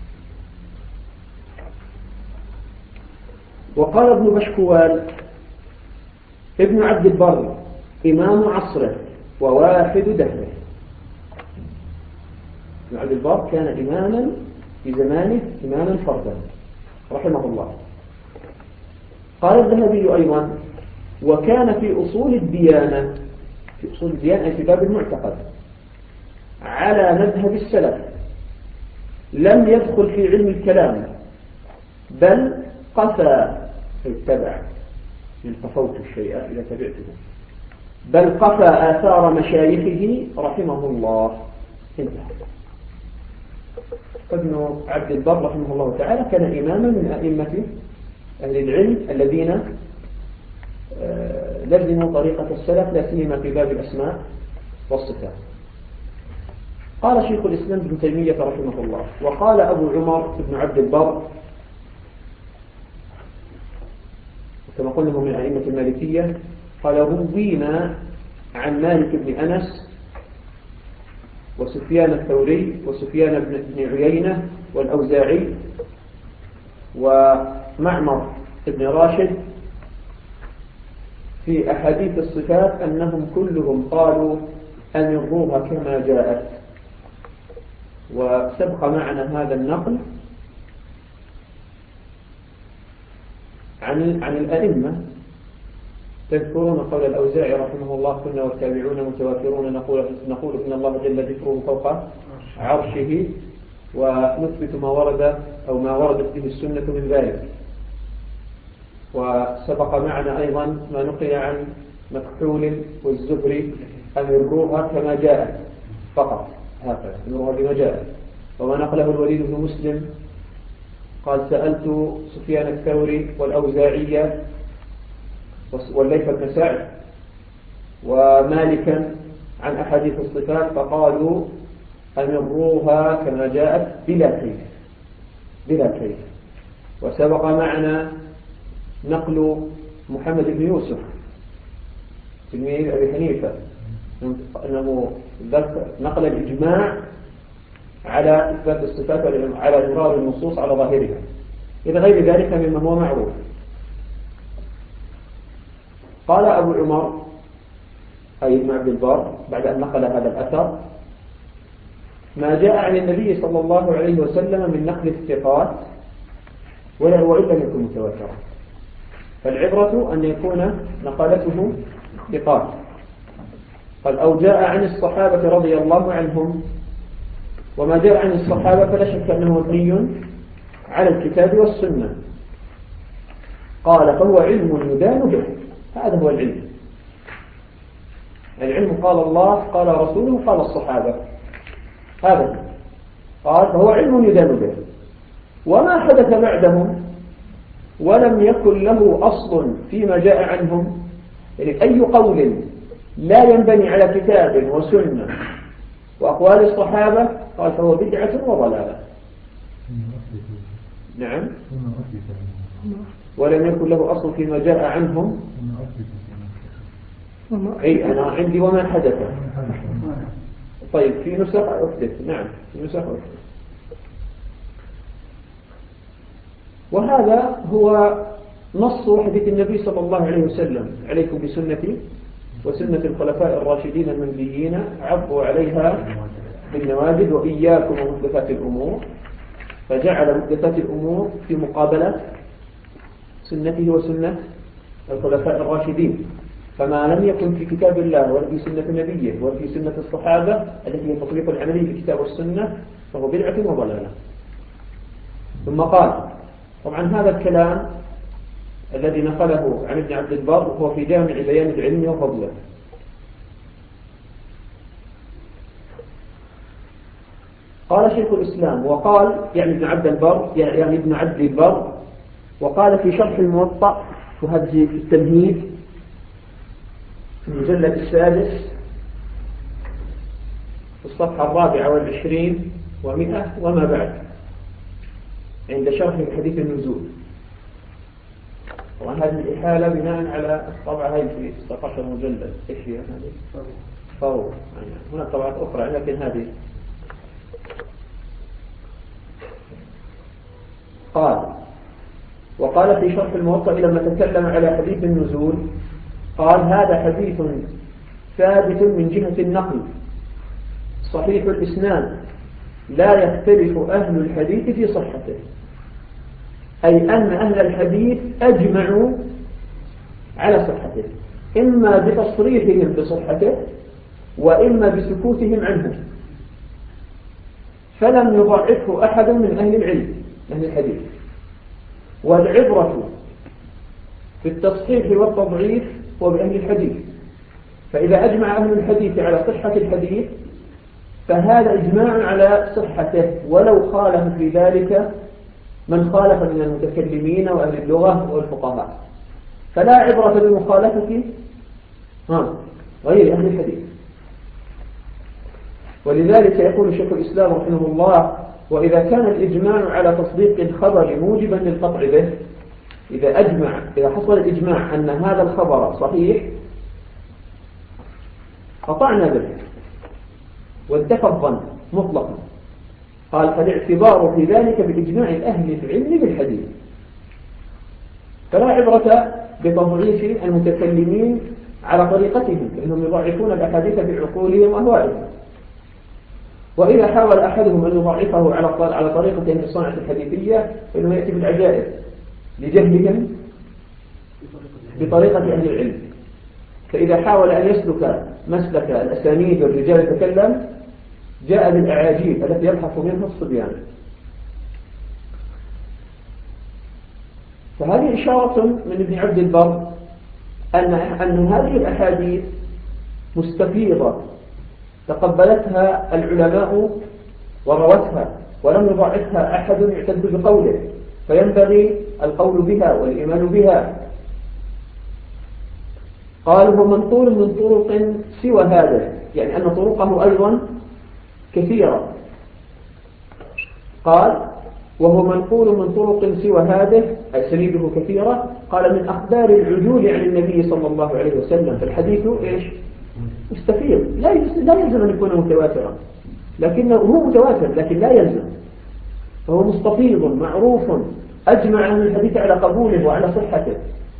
وقال ابن بشكوال ابن عبد البر: إمام عصره وواحد دهره. ابن عبد البر كان إماما في زمانه، إماما فردا رحمه الله. قال الذهبي أيضا: وكان في أصول الديانة، في أصول الديانة أي في باب المعتقد، على مذهب السلف، لم يدخل في علم الكلام، بل قفى اتبع، من قفوت الشيء إذا تبعته، بل قفى آثار مشايخه رحمه الله. انتهى. ابن عبد البر رحمه الله تعالى كان إماما من أئمة أهل العلم الذين لزموا طريقة السلف، لا سيما في باب الأسماء والصفات. قال شيخ الإسلام ابن تيمية رحمه الله: وقال أبو عمر بن عبد البر، كما قلنا من أئمة المالكية، قال: روينا عن مالك بن أنس وسفيان الثوري وسفيان بن عيينة والأوزاعي ومعمر بن راشد في أحاديث الصفات أنهم كلهم قالوا أمروها كما جاءت. وسبق معنا هذا النقل عن الأئمة. تذكرون قول الأوزاعي رحمه الله: كنا والتابعون متوافرون نقول إن الله جل ذكره فوق عرشه، ونثبت ما ورد أو ما وردت به السنة من ذلك. وسبق معنا أيضا ما نقل عن مكحول والزهري: أمروها كما جاءت فقط، هكذا أمروها بما جاءت. وما نقله الوليد بن مسلم قال: سألت سفيان الثوري والأوزاعية والليث بن سعد ومالكا عن أحاديث الصفات، فقالوا أمروها كما جاءت بلا كيف، بلا كيف. وسبق معنا نقل محمد بن يوسف تلميذ أبي حنيفة أنه نقل الإجماع على إثبات الصفات على إمرار النصوص على ظاهرها، إلى غير ذلك مما هو معروف. قال أبو عمر أي ابن عبد البر بعد أن نقل هذا الأثر: ما جاء عن النبي صلى الله عليه وسلم من نقل الثقات وإن لم يكن متواترا، فالعبرة أن يكون نقلته ثقات. قال: أو جاء عن الصحابة رضي الله عنهم، وما جاء عن الصحابة فلا شك أنه مبني على الكتاب والسنة. قال: فهو علم يدان به، هذا هو العلم. العلم قال الله قال رسوله قال الصحابة، هذا قال فهو علم يدان به. وما حدث بعدهم ولم يكن له أصل فيما جاء عنهم، يعني أي قول لا ينبني على كتاب وسنة وأقوال الصحابة، قال فهو بدعة وضلالة. نعم. ولم يكن له أصل فيما جاء عنهم، أي أنا عندي وما حدث. طيب في نسخ أحدث، نعم في نسخ أحدث. وهذا هو نص حديث النبي صلى الله عليه وسلم: عليكم بسنتي وسنة الخلفاء الراشدين المهديين عضوا عليها بالنواجذ وإياكم ومحدثات الأمور. فجعل محدثات الأمور في مقابلة سنته وسنة الخلفاء الراشدين. فما لم يكن في كتاب الله ولا في سنة نبيه ولا في سنة الصحابة التي هي تطبيق العملي في الكتاب والسنة فهو بدعة وضلالة. ثم قال: طبعا هذا الكلام الذي نقله عن ابن عبد البر هو في جامع بيان العلم وفضله. قال شيخ الإسلام وقال يعني ابن عبد البر وقال في شرح الموطأ، وهذه في التمهيد في المجلد السادس في الصفحة 24 و100 وما بعد عند شرح حديث النزول. طبعا هذه الإحالة بناء على الطبعة هذه في 16 مجلد. إيش هي هذه؟ فوق. هناك طبعات أخرى لكن هذه. وقال في شرح الموطأ لما تكلم على حديث النزول قال هذا حديث ثابت من جهة النقل صحيح الإسناد لا يختلف أهل الحديث في صحته، أي أن أهل الحديث أجمعوا على صحته إما بتصريحهم بصحته وإما بسكوتهم عنه، فلم يضعفه أحد من أهل العلم أهل الحديث. والعبرة في التصحيح والتضعيف وبأهل الحديث، فإذا أجمع أهل الحديث على صحة الحديث فهذا إجماع على صحته ولو خالف في ذلك من خالف من المتكلمين وأهل اللغة والفقهاء، فلا عبرة بمخالفة غير أهل الحديث. ولذلك يقول شيخ الإسلام رحمه الله وإذا كان الإجماع على تصديق الخبر موجبا للقطع به، إذا حصل الإجماع أن هذا الخبر صحيح قطعنا به وانتفى الظن مطلقا. قال فالاعتبار في ذلك بإجماع أهل العلم بالحديث، فلا عبرة بتضعيف المتكلمين على طريقتهم فإنهم يضعفون الأحاديث بعقولهم وأهوائهم. وإذا حاول أحدهم أن يضعفه على طريقة أهل الصنعة الحديثية فإنه يأتي بالعجائب لجهلهم بطريقة أهل العلم. فإذا حاول أن يسلك مسلك الأسانيد والرجال يتكلم جاء بالأعاجيب التي يبحث منها الصبيان. فهذه إشارة من ابن عبد البر أن هذه الأحاديث مستفيضة تقبلتها العلماء وروتها ولم يضعفها أحد يعتد بقوله، فينبغي القول بها والإيمان بها. قال هو منقول من طرق سوى هذا، يعني أن طرقه أيضا كثيرة. قال وهو منقول من طرق سوى هذا أي سنيده كثيرة. قال من أخبار العجول عن النبي صلى الله عليه وسلم، فالحديث إيش؟ مستفيض، لا يلزم أن يكون متواترا، لكنه هو متواتر لكن لا يلزم، فهو مستفيض معروف أجمع أهل الحديث على قبوله وعلى صحته.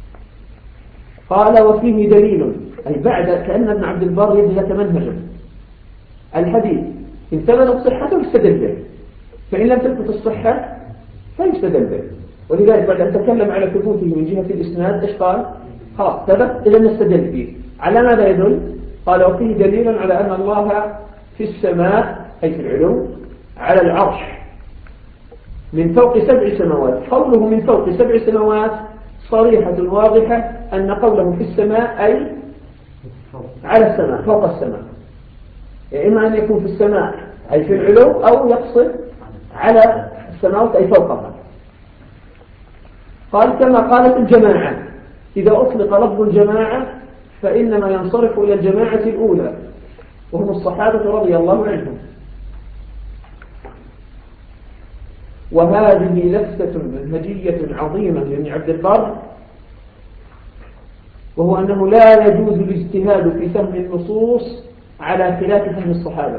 قال وفيه دليل، أي بعد كأن ابن عبد البر يبدأ لك منهجا. الحديث إن ثبتت صحته يستدل به، فإن لم تثبت الصحة فيستدل به. ولذلك بعد أن تكلم على ثبوته من جهة الإسناد إيش قال؟ خلاص ثبت إذا نستدل به. على ماذا يدل؟ قال وفيه دليل على أن الله في السماء أي في العلو على العرش من فوق 7 سماوات. قوله من فوق 7 سماوات صريحة واضحة أن قوله في السماء أي على السماء فوق السماء، يعني إما أن يكون في السماء أي في العلو أو يقصد على السماوات أي فوقها. قال كما قالت الجماعة، إذا أطلق لفظ الجماعة فإنما ينصرف إلى الجماعة الأولى وهم الصحابة رضي الله عنهم. وهذه لفتة منهجية عظيمة لابن عبد البر، وهو أنه لا يجوز الاجتهاد في فهم النصوص على خلاف فهم الصحابة.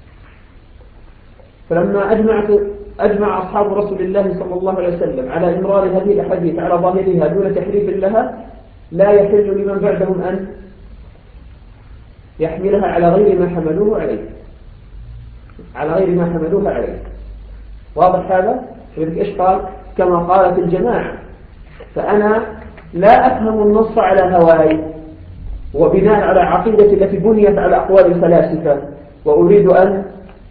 فلما أجمع أصحاب رسول الله صلى الله عليه وسلم على إمرار هذه الأحاديث على ظاهرها دون تحريف لها، لا يحل لمن بعدهم أن يحملها على غير ما حملوها عليه. واضح هذا؟ إيش قال؟ كما قالت الجماعة. فأنا لا أفهم النص على هواي وبناء على عقيدة التي بنيت على أقوال الفلاسفة، وأريد أن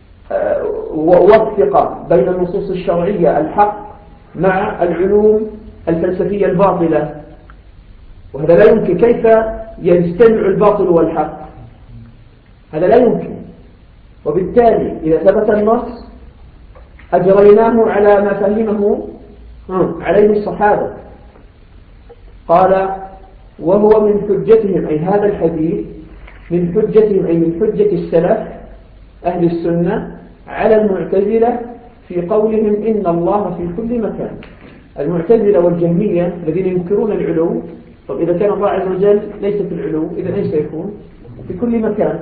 أوفق بين النصوص الشرعية الحق مع العلوم الفلسفية الباطلة، وهذا لا يمكن. كيف يجتمع الباطل والحق؟ هذا لا يمكن. وبالتالي إذا ثبت النص أجريناه على ما فهمه عليه الصحابة. قال وهو من حجتهم أي هذا الحديث من حجتهم أي من حجة السلف أهل السنة على المعتزلة في قولهم إن الله في كل مكان. المعتزلة والجهمية الذين ينكرون العلو، طب إذا كان الله عز وجل ليس في العلو إذا أين سيكون؟ في كل مكان.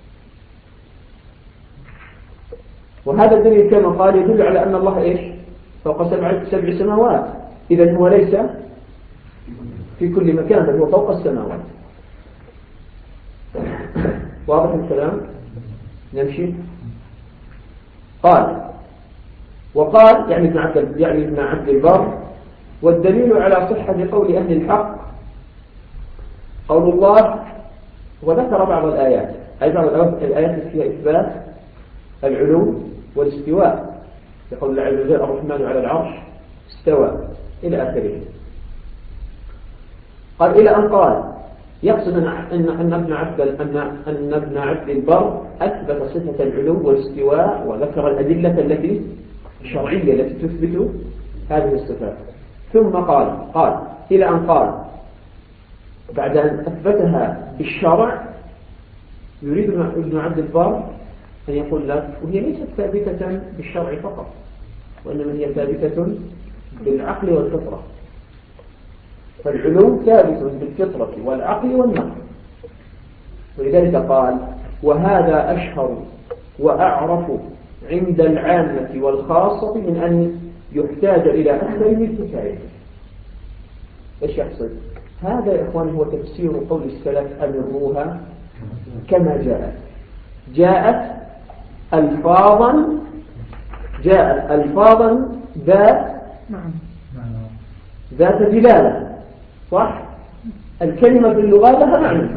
وهذا الدليل كما قال يدل على أن الله إيش؟ فوق سبع سماوات، إذا هو ليس في كل مكان بل هو فوق السماوات. واضح الكلام؟ نمشي. قال وقال يعني ابن عبد البر والدليل على صحة قول أهل الحق قول الله، وذكر بعض الآيات أي بعض الآيات فيها إثبات العلو والاستواء، يقول الله عز وجل الرحمن على العرش استوى إلى آخره. قال إلى أن قال يقصد أن ابن عبد البر أثبت صفة العلو والاستواء وذكر الأدلة التي الشرعية التي تثبت هذه الصفات. ثم قال إلى أن قال بعد أن أثبتها بالشرع يريد ابن عبد البر أن يقول لك وهي ليست ثابتة بالشرع فقط، وإنما هي ثابتة بالعقل والفطرة. فالعلو ثابت بالفطرة والعقل والنقل، ولذلك قال وهذا أشهر وأعرف عند العامة والخاصة من أن يحتاج إلى أكثر من حكاية. إيش يحصل؟ هذا يا إخواني هو تفسير قول السلف أمروها كما جاءت ألفاظا ذات دلالة، صح؟ الكلمة في اللغة لها معنى،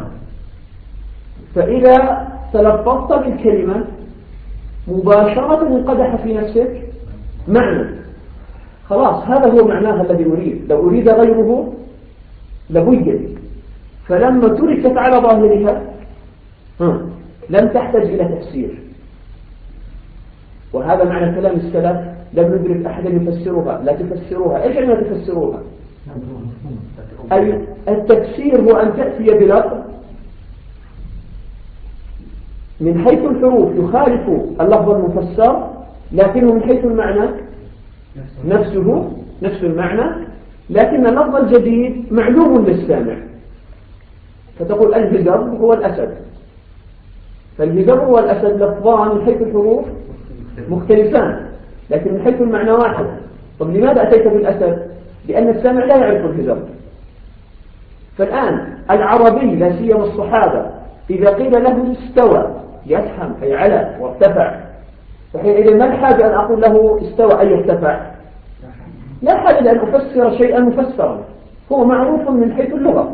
فإذا تلفظت بالكلمة مباشرة انقدح في نفسك معنى، خلاص هذا هو معناها الذي أريد. لو أريد غيره لبين، فلما تركت على ظاهرها لم تحتاج إلى تفسير. وهذا معنى كلام السلف لم ندرك أحدا يفسرها. لا تفسروها. إيش يعني تفسروها؟ التفسير هو أن تأتي بلفظ من حيث الحروف يخالف اللفظ المفسر، لكنه من حيث المعنى نفسه نفس المعنى، لكن اللفظ الجديد معلوم للسامع. فتقول الهجر هو الأسد، فالهجر هو الأسد لفظان من حيث الحروف مختلفان لكن من حيث المعنى واحد. طب لماذا أتيت بالأسد؟ لأن السامع لا يعرف الهجر. فالآن العربي لا سيما الصحابة إذا قيل له استوى يفهم أي على وارتفع، فحينئذ ما الحاجة أن أقول له استوى أي ارتفع؟ لا حاجة أن أفسر شيئا مفسرا، هو معروف من حيث اللغة.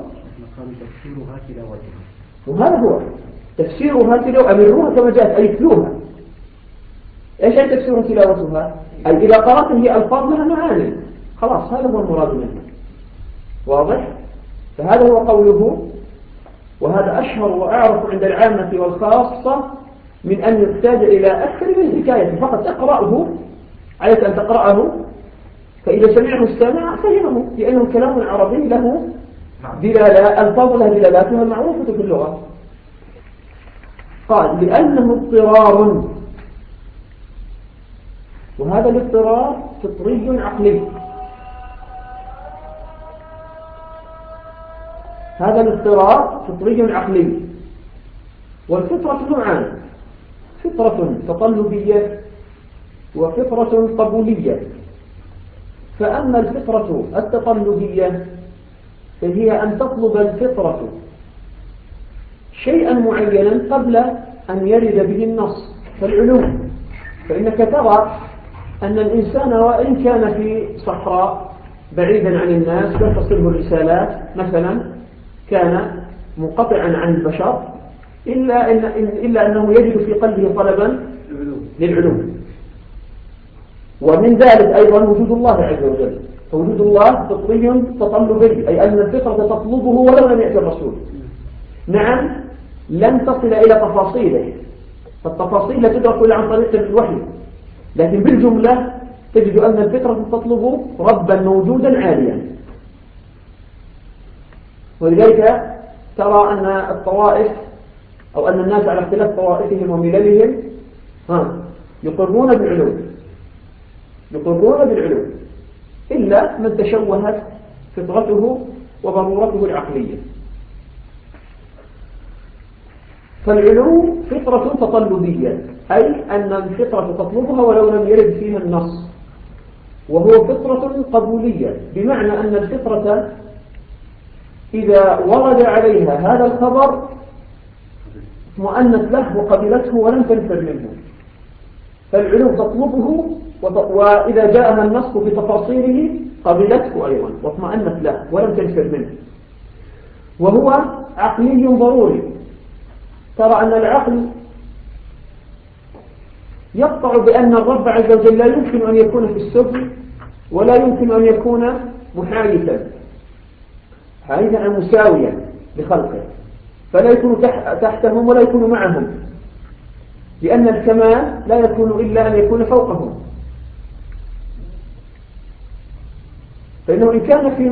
وهذا هو تفسيرها تلو أمروها كما جاءت أي تلوها. إيش أي تفسير تلاوتها؟ أي إذا قرأت هي ألفاظ لها معاني، خلاص هذا هو المراد منها. واضح؟ فهذا هو قوله وهذا أشهر وأعرف عند العامة والخاصة من أن يحتاج إلى أكثر من حكاية. فقط اقرأه، عليك أن تقرأه، فإذا سمعه السامع فهمه، لأنه كلام عربي له دلالة، ألفاظ لها دلالاتها المعروفة في اللغة. قال لأنه اضطرار، وهذا الاضطرار فطري عقلي. هذا الاضطرار فطري عقلي. والفطرة نوعان، فطرة تطلبية وفطرة قبولية. فأما الفطرة التطلبية فهي أن تطلب الفطرة شيئا معينا قبل أن يرد به النص كالعلوم. فإنك ترى أن الإنسان وإن كان في صحراء بعيدا عن الناس لا تصله الرسالات مثلا، كان منقطعا عن البشر، إلا أنه يجد في قلبه طلبا للعلوم. ومن ذلك أيضا وجود الله عز وجل. فوجود الله فطري تطلبي، أي أن الفطرة تطلبه ولو لم يأتي الرسول. نعم لن تصل إلى تفاصيله، فالتفاصيل لا تدرك إلا عن طريق الوحي، لكن بالجملة تجد أن الفطرة تطلب ربا موجودا عاليا. ولذلك ترى أن الطوائف أو أن الناس على اختلاف طوائفهم ومللهم يقرون بالعلو إلا من تشوهت فطرته وضرورته العقلية. فالعلو فطرة تطلبية، أي أن الفطرة تطلبها ولو لم يرد فيها النص، وهو فطرة قبولية، بمعنى أن الفطرة إذا ورد عليها هذا الخبر مؤنث له وقبلته ولم تنفر منه، فالعلو تطلبه، وإذا جاءها النص بتفاصيله قبلته أيضا واطمأنت له ولم تنفر منه. وهو عقلي ضروري. ترى أن العقل يقطع بأن الرب عز وجل لا يمكن أن يكون في السفل ولا يمكن أن يكون محايثا مساويا لخلقه، فلا يكون تحتهم ولا يكون معهم، لأن الكمال لا يكون إلا أن يكون فوقهم. فإنه إن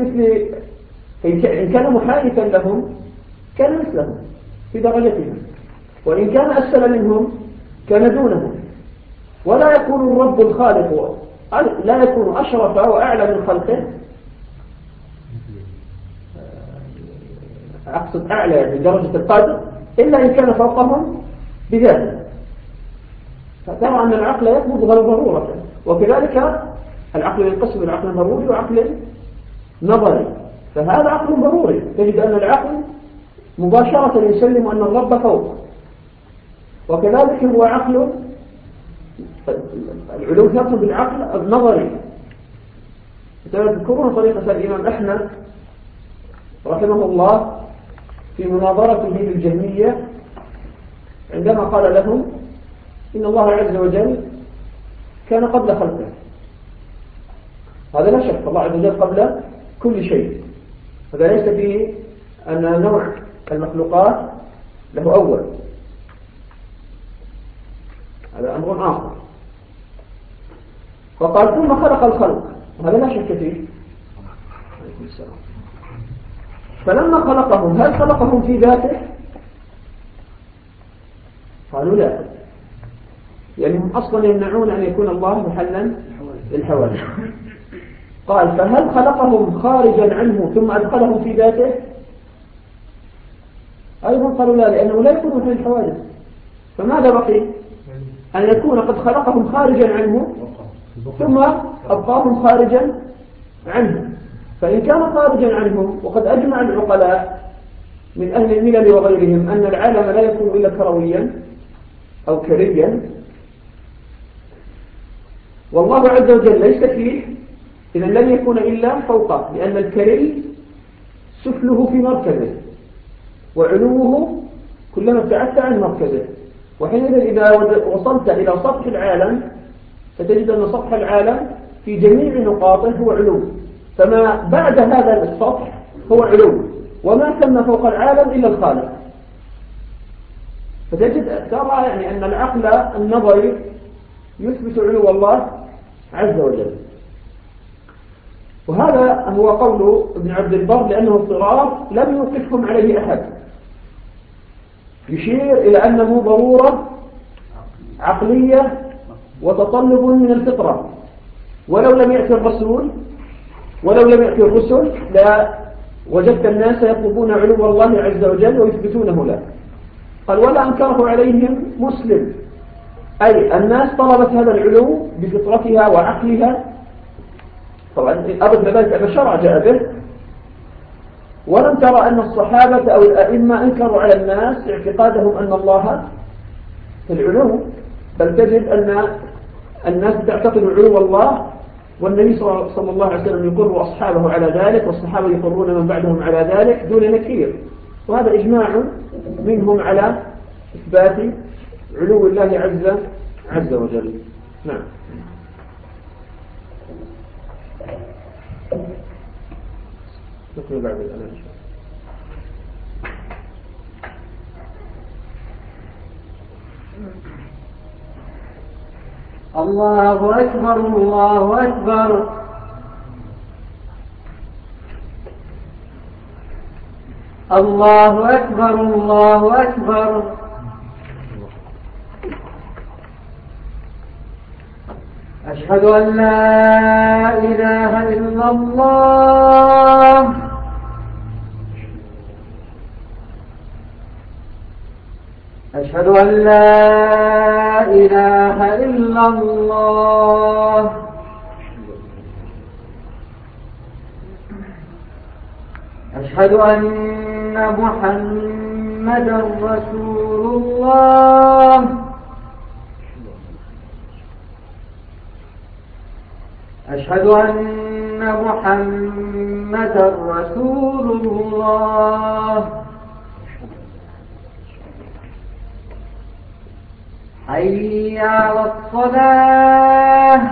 كان محايثا لهم كان مثلهم في درجتهم، وإن كان أسفل منهم كان دونهم. ولا يكون الرب الخالق لا يكون أشرف وأعلى من خلقه، أقصد أعلى من درجة القدر، إلا إن كان فوقهم بذاته. فترى أن العقل يثبت غير ضرورة. وكذلك العقل ينقسم إلى عقل ضروري وعقل نظري. فهذا عقل ضروري، تجد أن العقل مباشرة يسلم أن الرب فوق. وكذلك هو عقل العلو يأخذ بالعقل النظري. تذكرون طريقة الإمام أحمد رحمه الله في مناظرته للجهمية عندما قال لهم إن الله عز وجل كان قبل خلقه. هذا لا شك، الله عز وجل قبل كل شيء. هذا ليس فيه أن نوع المخلوقات له أول، هذا أمر آخر. فقال ثم خلق الخلق، وهذا لا شك فيه. فلما خلقهم هل خلقهم في ذاته؟ قالوا لا، يعني هم أصلا يمنعون أن يكون الله محلا للحوادث. قال فهل خلقهم خارجا عنه ثم أدخلهم في ذاته؟ أيضا قالوا لا، لأنه لا يكون محل الحوادث. فماذا بقي؟ أن يكون قد خلقهم خارجا عنه ثم أبقاهم خارجا عنه. فإن كان خارجا عنهم، وقد أجمع العقلاء من أهل الملل وغيرهم أن العالم لا يكون إلا كرويا أو كريا، والله عز وجل ليس فيه، إذا لن يكون إلا فوقه، لأن الكري سفله في مركزه وعلوه كلما ابتعدت عن مركزه. وحينئذ إذا وصلت إلى سطح العالم فتجد أن سطح العالم في جميع نقاطه هو علو، فما بعد هذا السطح هو علو، وما ثم فوق العالم إلا الخالق. فتجد ترى يعني أن العقل النظري يثبت علو الله عز وجل. وهذا هو قول ابن عبد البر، لأنه اضطراب لم يوقفهم عليه أحد، يشير إلى أنه ضرورة عقلية وتطلب من الفطرة. ولو لم يأتي الرسل لا وجدت الناس يطلبون علو الله عز وجل ويثبتونه له. قال ولا أنكره عليهم مسلم، أي الناس طلبت هذا العلو بفطرتها وعقلها، طبعا أبد ذلك أن الشرع جاء به. ولم ترى أن الصحابة أو الأئمة أنكروا على الناس اعتقادهم أن الله في العلو، بل تجد أن الناس تعتقد علو الله، والنبي صلى الله عليه وسلم يقر أصحابه على ذلك، والصحابة يقرون من بعدهم على ذلك دون نكير. وهذا إجماع منهم على إثبات علو الله عز وجل. نعم. نكمل بعد الآن إن شاء الله. الله أكبر الله أكبر. الله أكبر الله أكبر. أشهد أن لا إله إلا الله. أشهد أن لا إله إلا الله. أشهد أن محمدا رسول الله. أشهد أن محمدا رسول الله. حي على الصلاة.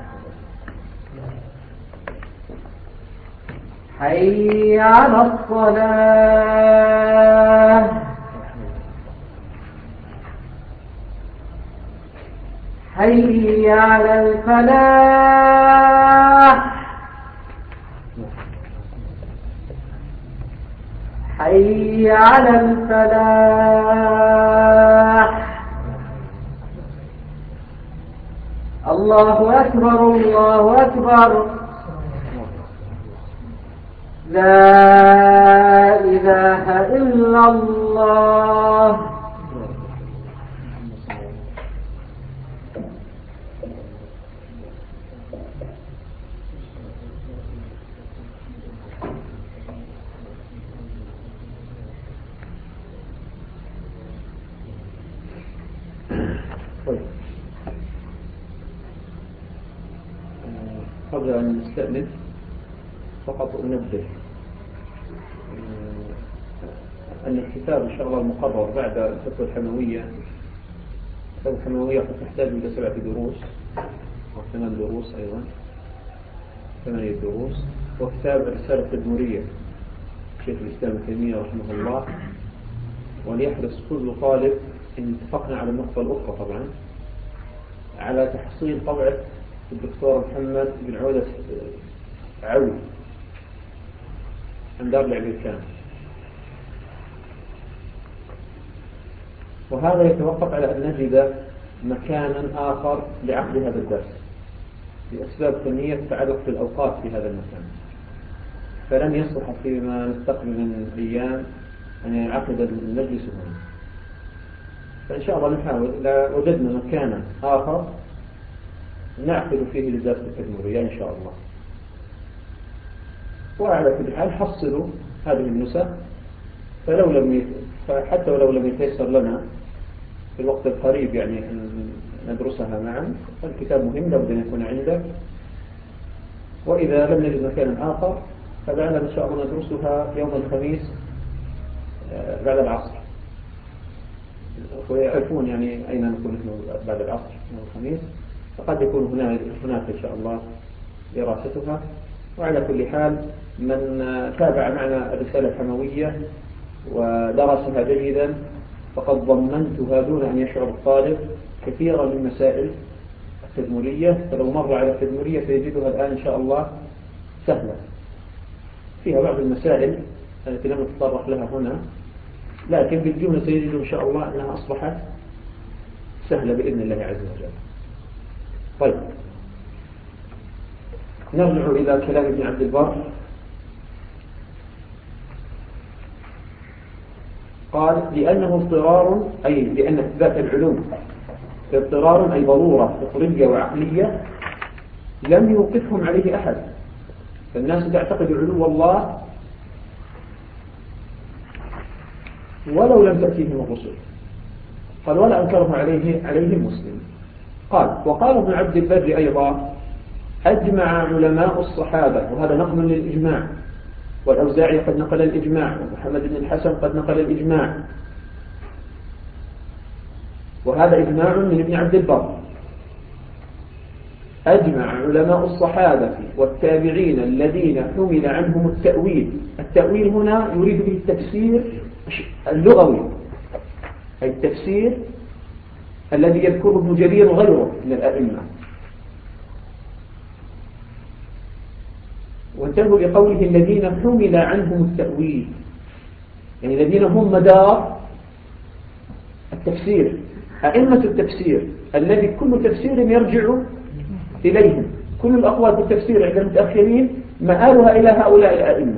حي على الصلاة. حي على الفلاح. حي على الفلاح. الله أكبر الله أكبر. لا إله إلا الله. قبل أن نستأنف فقط أنبه أن الكتاب إن شاء الله المقرر بعد الفتوى الحموية. الفتوى الحموية قد تحتاج إلى 7 دروس أو 8 دروس أيضا، 8 دروس. وكتاب الرسالة التدمرية شيخ الإسلام ابن تيمية رحمه الله. وليحرص كل طالب، إن اتفقنا على النقطة الأخرى طبعا، على تحصيل طبعة الدكتور محمد بن عودة عود عن دار العبيكان. وهذا يتوقف على أن نجد مكانا آخر لعقد هذا الدرس لأسباب فنية تتعلق بالأوقات في هذا المكان، فلن يصلح فيما نستقبل من أيام أن يعقد المجلس هنا. فإن شاء الله نحاول إذا وجدنا مكانا آخر نعقد فيه لدرس التدمرية إن شاء الله. وعلى كل حال حصلوا هذه النسخ، حتى ولو لم يتيسر لنا في الوقت القريب يعني أن ندرسها معا، فالكتاب مهم لابد أن يكون عندك. وإذا لم نجد مكانا آخر فلعلنا إن شاء الله ندرسها يوم الخميس بعد العصر، ويعرفون يعني أين نكون نحن بعد العصر يوم الخميس، فقد يكون هناك إن شاء الله دراستها. وعلى كل حال من تابع معنا الرسالة الحموية ودرسها جيدا فقد ضمنتها دون أن يشعر الطالب كثيرا من مسائل التدمرية، فلو مر على التدمرية سيجدها الآن إن شاء الله سهلة. فيها بعض المسائل التي لم نتطرق لها هنا، لكن بالجملة سيجد إن شاء الله أنها أصبحت سهلة بإذن الله عز وجل. طيب، نرجع إلى كلام ابن عبد البر. قال: لأنه اضطرار، أي لأن إثبات العلوم اضطرار أي ضرورة فطرية وعقلية لم يوقفهم عليه أحد. فالناس تعتقد علو الله ولو لم تأتيهم الرسل. قال: ولا أنكره عليهم مسلم. قال: وقال ابن عبد البر أيضا: أجمع علماء الصحابة، وهذا نقل للإجماع، والأوزاعي قد نقل الإجماع، ومحمد بن الحسن قد نقل الإجماع، وهذا إجماع من ابن عبد البر. أجمع علماء الصحابة والتابعين الذين حمل عنهم التأويل. التأويل هنا يريد به التفسير اللغوي، أي التفسير الذي يذكره ابن جرير وغيره من الأئمة. وانتبهوا لقوله الذين حمل عنهم التأويل، يعني الذين هم مدار التفسير، أئمة التفسير الذي كل تفسير يرجع إليهم. كل الأقوال في التفسير عند المتأخرين مآلها إلى هؤلاء الأئمة.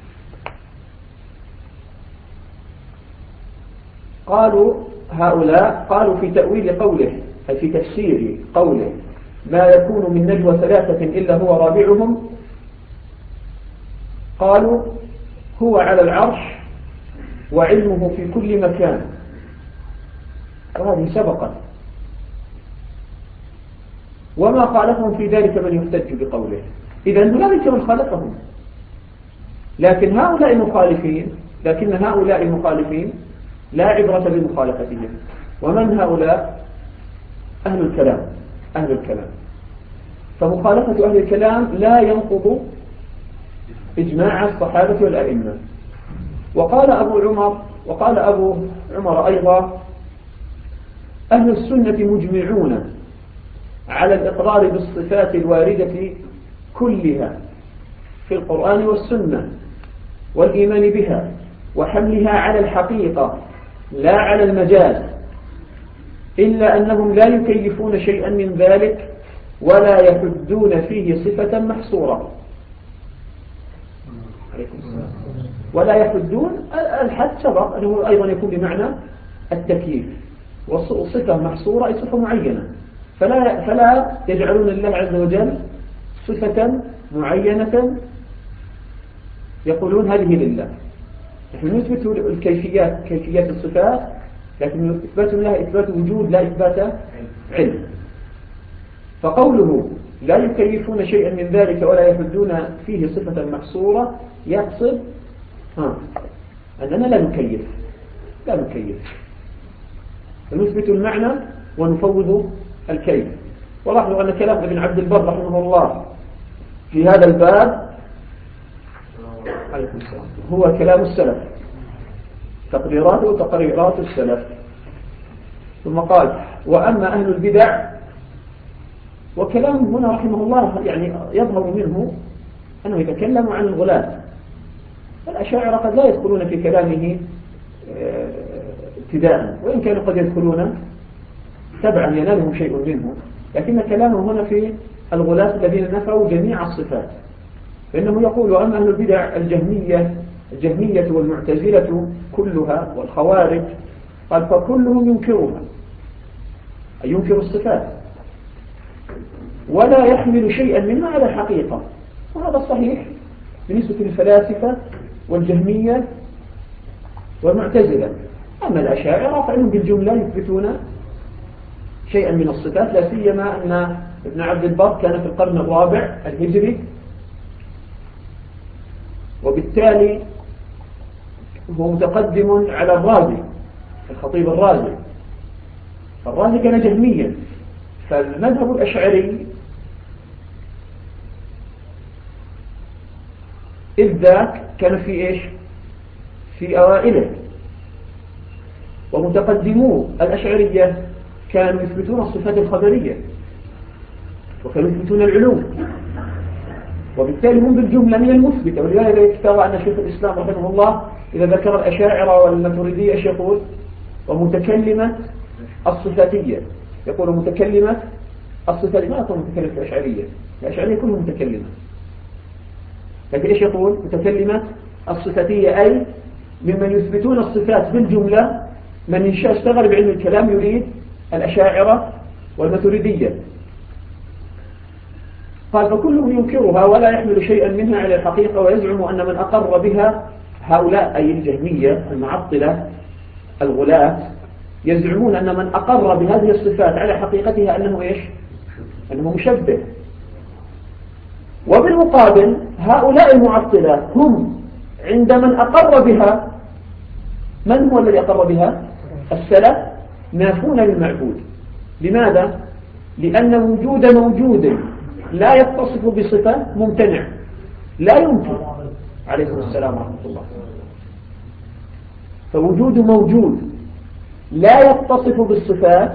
قالوا في تأويل قوله، أي في تفسير قوله ما يكون من نجوى ثلاثة إلا هو رابعهم، قالوا هو على العرش وعلمه في كل مكان، وهذه سبقت. وما خالفهم في ذلك من يحتج بقوله. إذا ذلك من خالفهم، لكن هؤلاء المخالفين لا عبرة بمخالفتهم. ومن هؤلاء؟ أهل الكلام. فمخالفة أهل الكلام لا ينقض إجماع الصحابة والأئمة. وقال أبو عمر أيضا: أهل السنة مجمعون على الإقرار بالصفات الواردة كلها في القرآن والسنة والإيمان بها وحملها على الحقيقة لا على المجاز، إلا أنهم لا يكيفون شيئا من ذلك ولا يحدون فيه صفة محصورة. ولا يحدون، الحد سبق أنه أيضا يكون بمعنى التكييف، والصفة محصورة أي صفة معينة، فلا يجعلون الله عز وجل صفة معينة يقولون هذه لله. نحن نثبت كيفيات الصفات، لكن إثبات لها إثبات وجود لا إثبات علم. فقوله لا يكيفون شيئا من ذلك ولا يحدون فيه صفة محصورة يقصد أننا لا نكيف، نثبت المعنى ونفوض الكيف. ولاحظوا أن كلام ابن عبد البر رحمه الله في هذا الباب هو كلام السلف، تقريراته وتقريرات السلف. ثم قال: وأما أهل البدع، وكلام هنا رحمه الله يعني يظهر منه أنه يتكلم عن الغلاة. الأشاعرة قد لا يدخلون في كلامه ابتداء، وإن كانوا قد يدخلون تبعا ينالهم شيء منه، لكن كلامه هنا في الغلاة الذين نفوا جميع الصفات. فإنه يقول: وأما أهل البدع الجهمية والمعتزلة كلها والخوارج، قال فكلهم ينكرها، أي ينكر الصفات، ولا يحمل شيئا منها على الحقيقة. وهذا صحيح بالنسبة للفلاسفة والجهمية والمعتزلة. أما الأشاعرة فإنهم بالجملة يثبتون شيئا من الصفات، لا سيما أن ابن عبد البر كان في القرن الرابع الهجري، وبالتالي هو متقدم على الرازي، الخطيب الرازي. الرازي كان جهميا، فالمذهب الأشعري إذ ذاك كان في إيش؟ في أوائله. ومتقدمو الأشعرية كانوا يثبتون الصفات الخبرية، وكانوا يثبتون العلوم، وبالتالي هم بالجملة من المثبتة. ولذلك يكتوى أن شيخ الإسلام رحمه الله إذا ذكر الأشاعرة والماتريدية ايش يقول؟ ومتكلمة الصفاتية، يقول متكلمة الصفاتية، ما يقول متكلمة الأشعرية، الأشعرية كلهم متكلمة، لكن ايش يقول؟ متكلمة الصفاتية، أي ممن يثبتون الصفات بالجملة. من ينشأ اشتغل بعلم الكلام يريد الأشاعرة والماتريدية. قال فكلهم ينكرها ولا يحمل شيئا منها على الحقيقة، ويزعم أن من أقر بها هؤلاء أي الجهمية المعطلة الغلاة يزعمون أن من أقر بهذه الصفات على حقيقتها أنه إيش؟ أنه مشبه. وبالمقابل هؤلاء المعطلة هم عند من أقر بها، من هو الذي أقر بها؟ السلف، نافون للمعبود. لماذا؟ لأن وجود موجود لا يتصف بصفة ممتنع لا يمكن. عليكم السلام ورحمة الله. فوجود موجود لا يتصف بالصفات،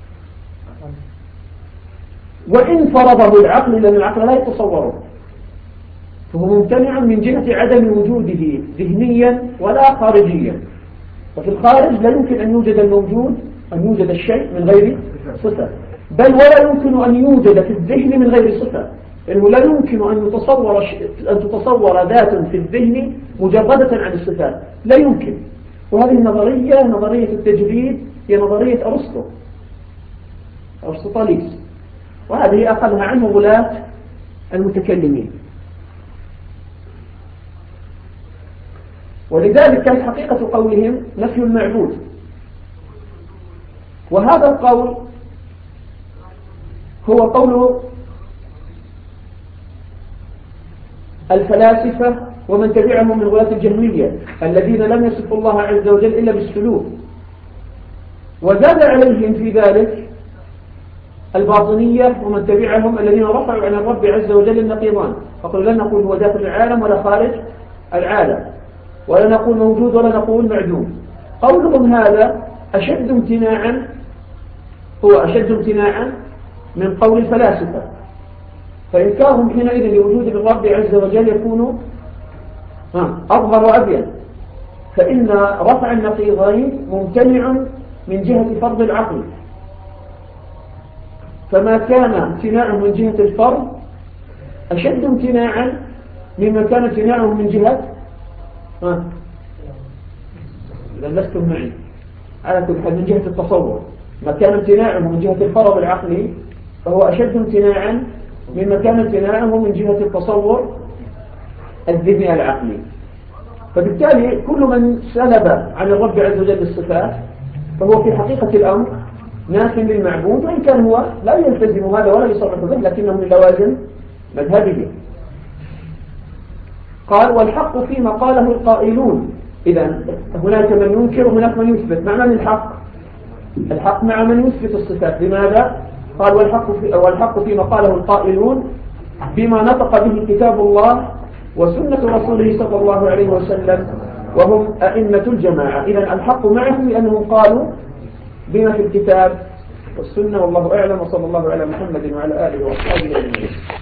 وإن فرضه العقل لأن العقل لا يتصوره، فهو ممتنع من جهة عدم وجوده ذهنيا ولا خارجيا. ففي الخارج لا يمكن أن يوجد الموجود، أن يوجد الشيء من غير صفة. بل ولا يمكن أن يوجد في الذهن من غير صفة، إنه لا يمكن أن تتصور ذات في الذهن مجردة عن الصفات، لا يمكن. وهذه النظرية، نظرية التجريد، هي نظرية أرسطوطاليس، وهذه أخذها عنه غلاة المتكلمين. ولذلك كانت حقيقة قولهم نفي المعبود. وهذا القول هو قول الفلاسفة ومن تبعهم من غلاة الجهمية الذين لم يصفوا الله عز وجل إلا بالسلوك. وزاد عليهم في ذلك الباطنية ومن تبعهم الذين رفعوا عن الرب عز وجل النقيضان، فقالوا لن نقول هو داخل العالم ولا خارج العالم، ولا نقول موجود ولا نقول معدوم. قولهم هذا أشد امتناعا من قول الفلاسفة، فإنكارهم حينئذ لوجود الرب عز وجل يكون أظهر وأبين، فإن رفع النقيضين ممتنع من جهة فرض العقل، فما كان امتناعه من جهة الفرض أشد امتناعا مما كان امتناعه من جهة إذا لستم معي على كل حال من جهة التصور. ما كان امتناعه من جهة الفرض العقلي فهو أشد امتناعا مما كان امتناعه من جهة التصور الذهني العقلي. فبالتالي كل من سلب عن الرب عز وجل الصفات فهو في حقيقة الأمر ناف للمعبود، وإن كان هو لا يلتزم هذا ولا يصرح به، لكنه من لوازم مذهبه. قال والحق فيما قاله القائلون. إذن هناك من ينكر وهناك من يثبت. مع من الحق مع من يثبت الصفات. لماذا؟ قال والحق فيما قاله القائلون بما نطق به كتاب الله وسنة رسوله صلى الله عليه وسلم وهم أئمة الجماعة. إذن الحق معهم لأنهم قالوا بما في الكتاب والسنة، والله أعلم، وصلى الله على محمد وعلى آله وصحبه أجمعين.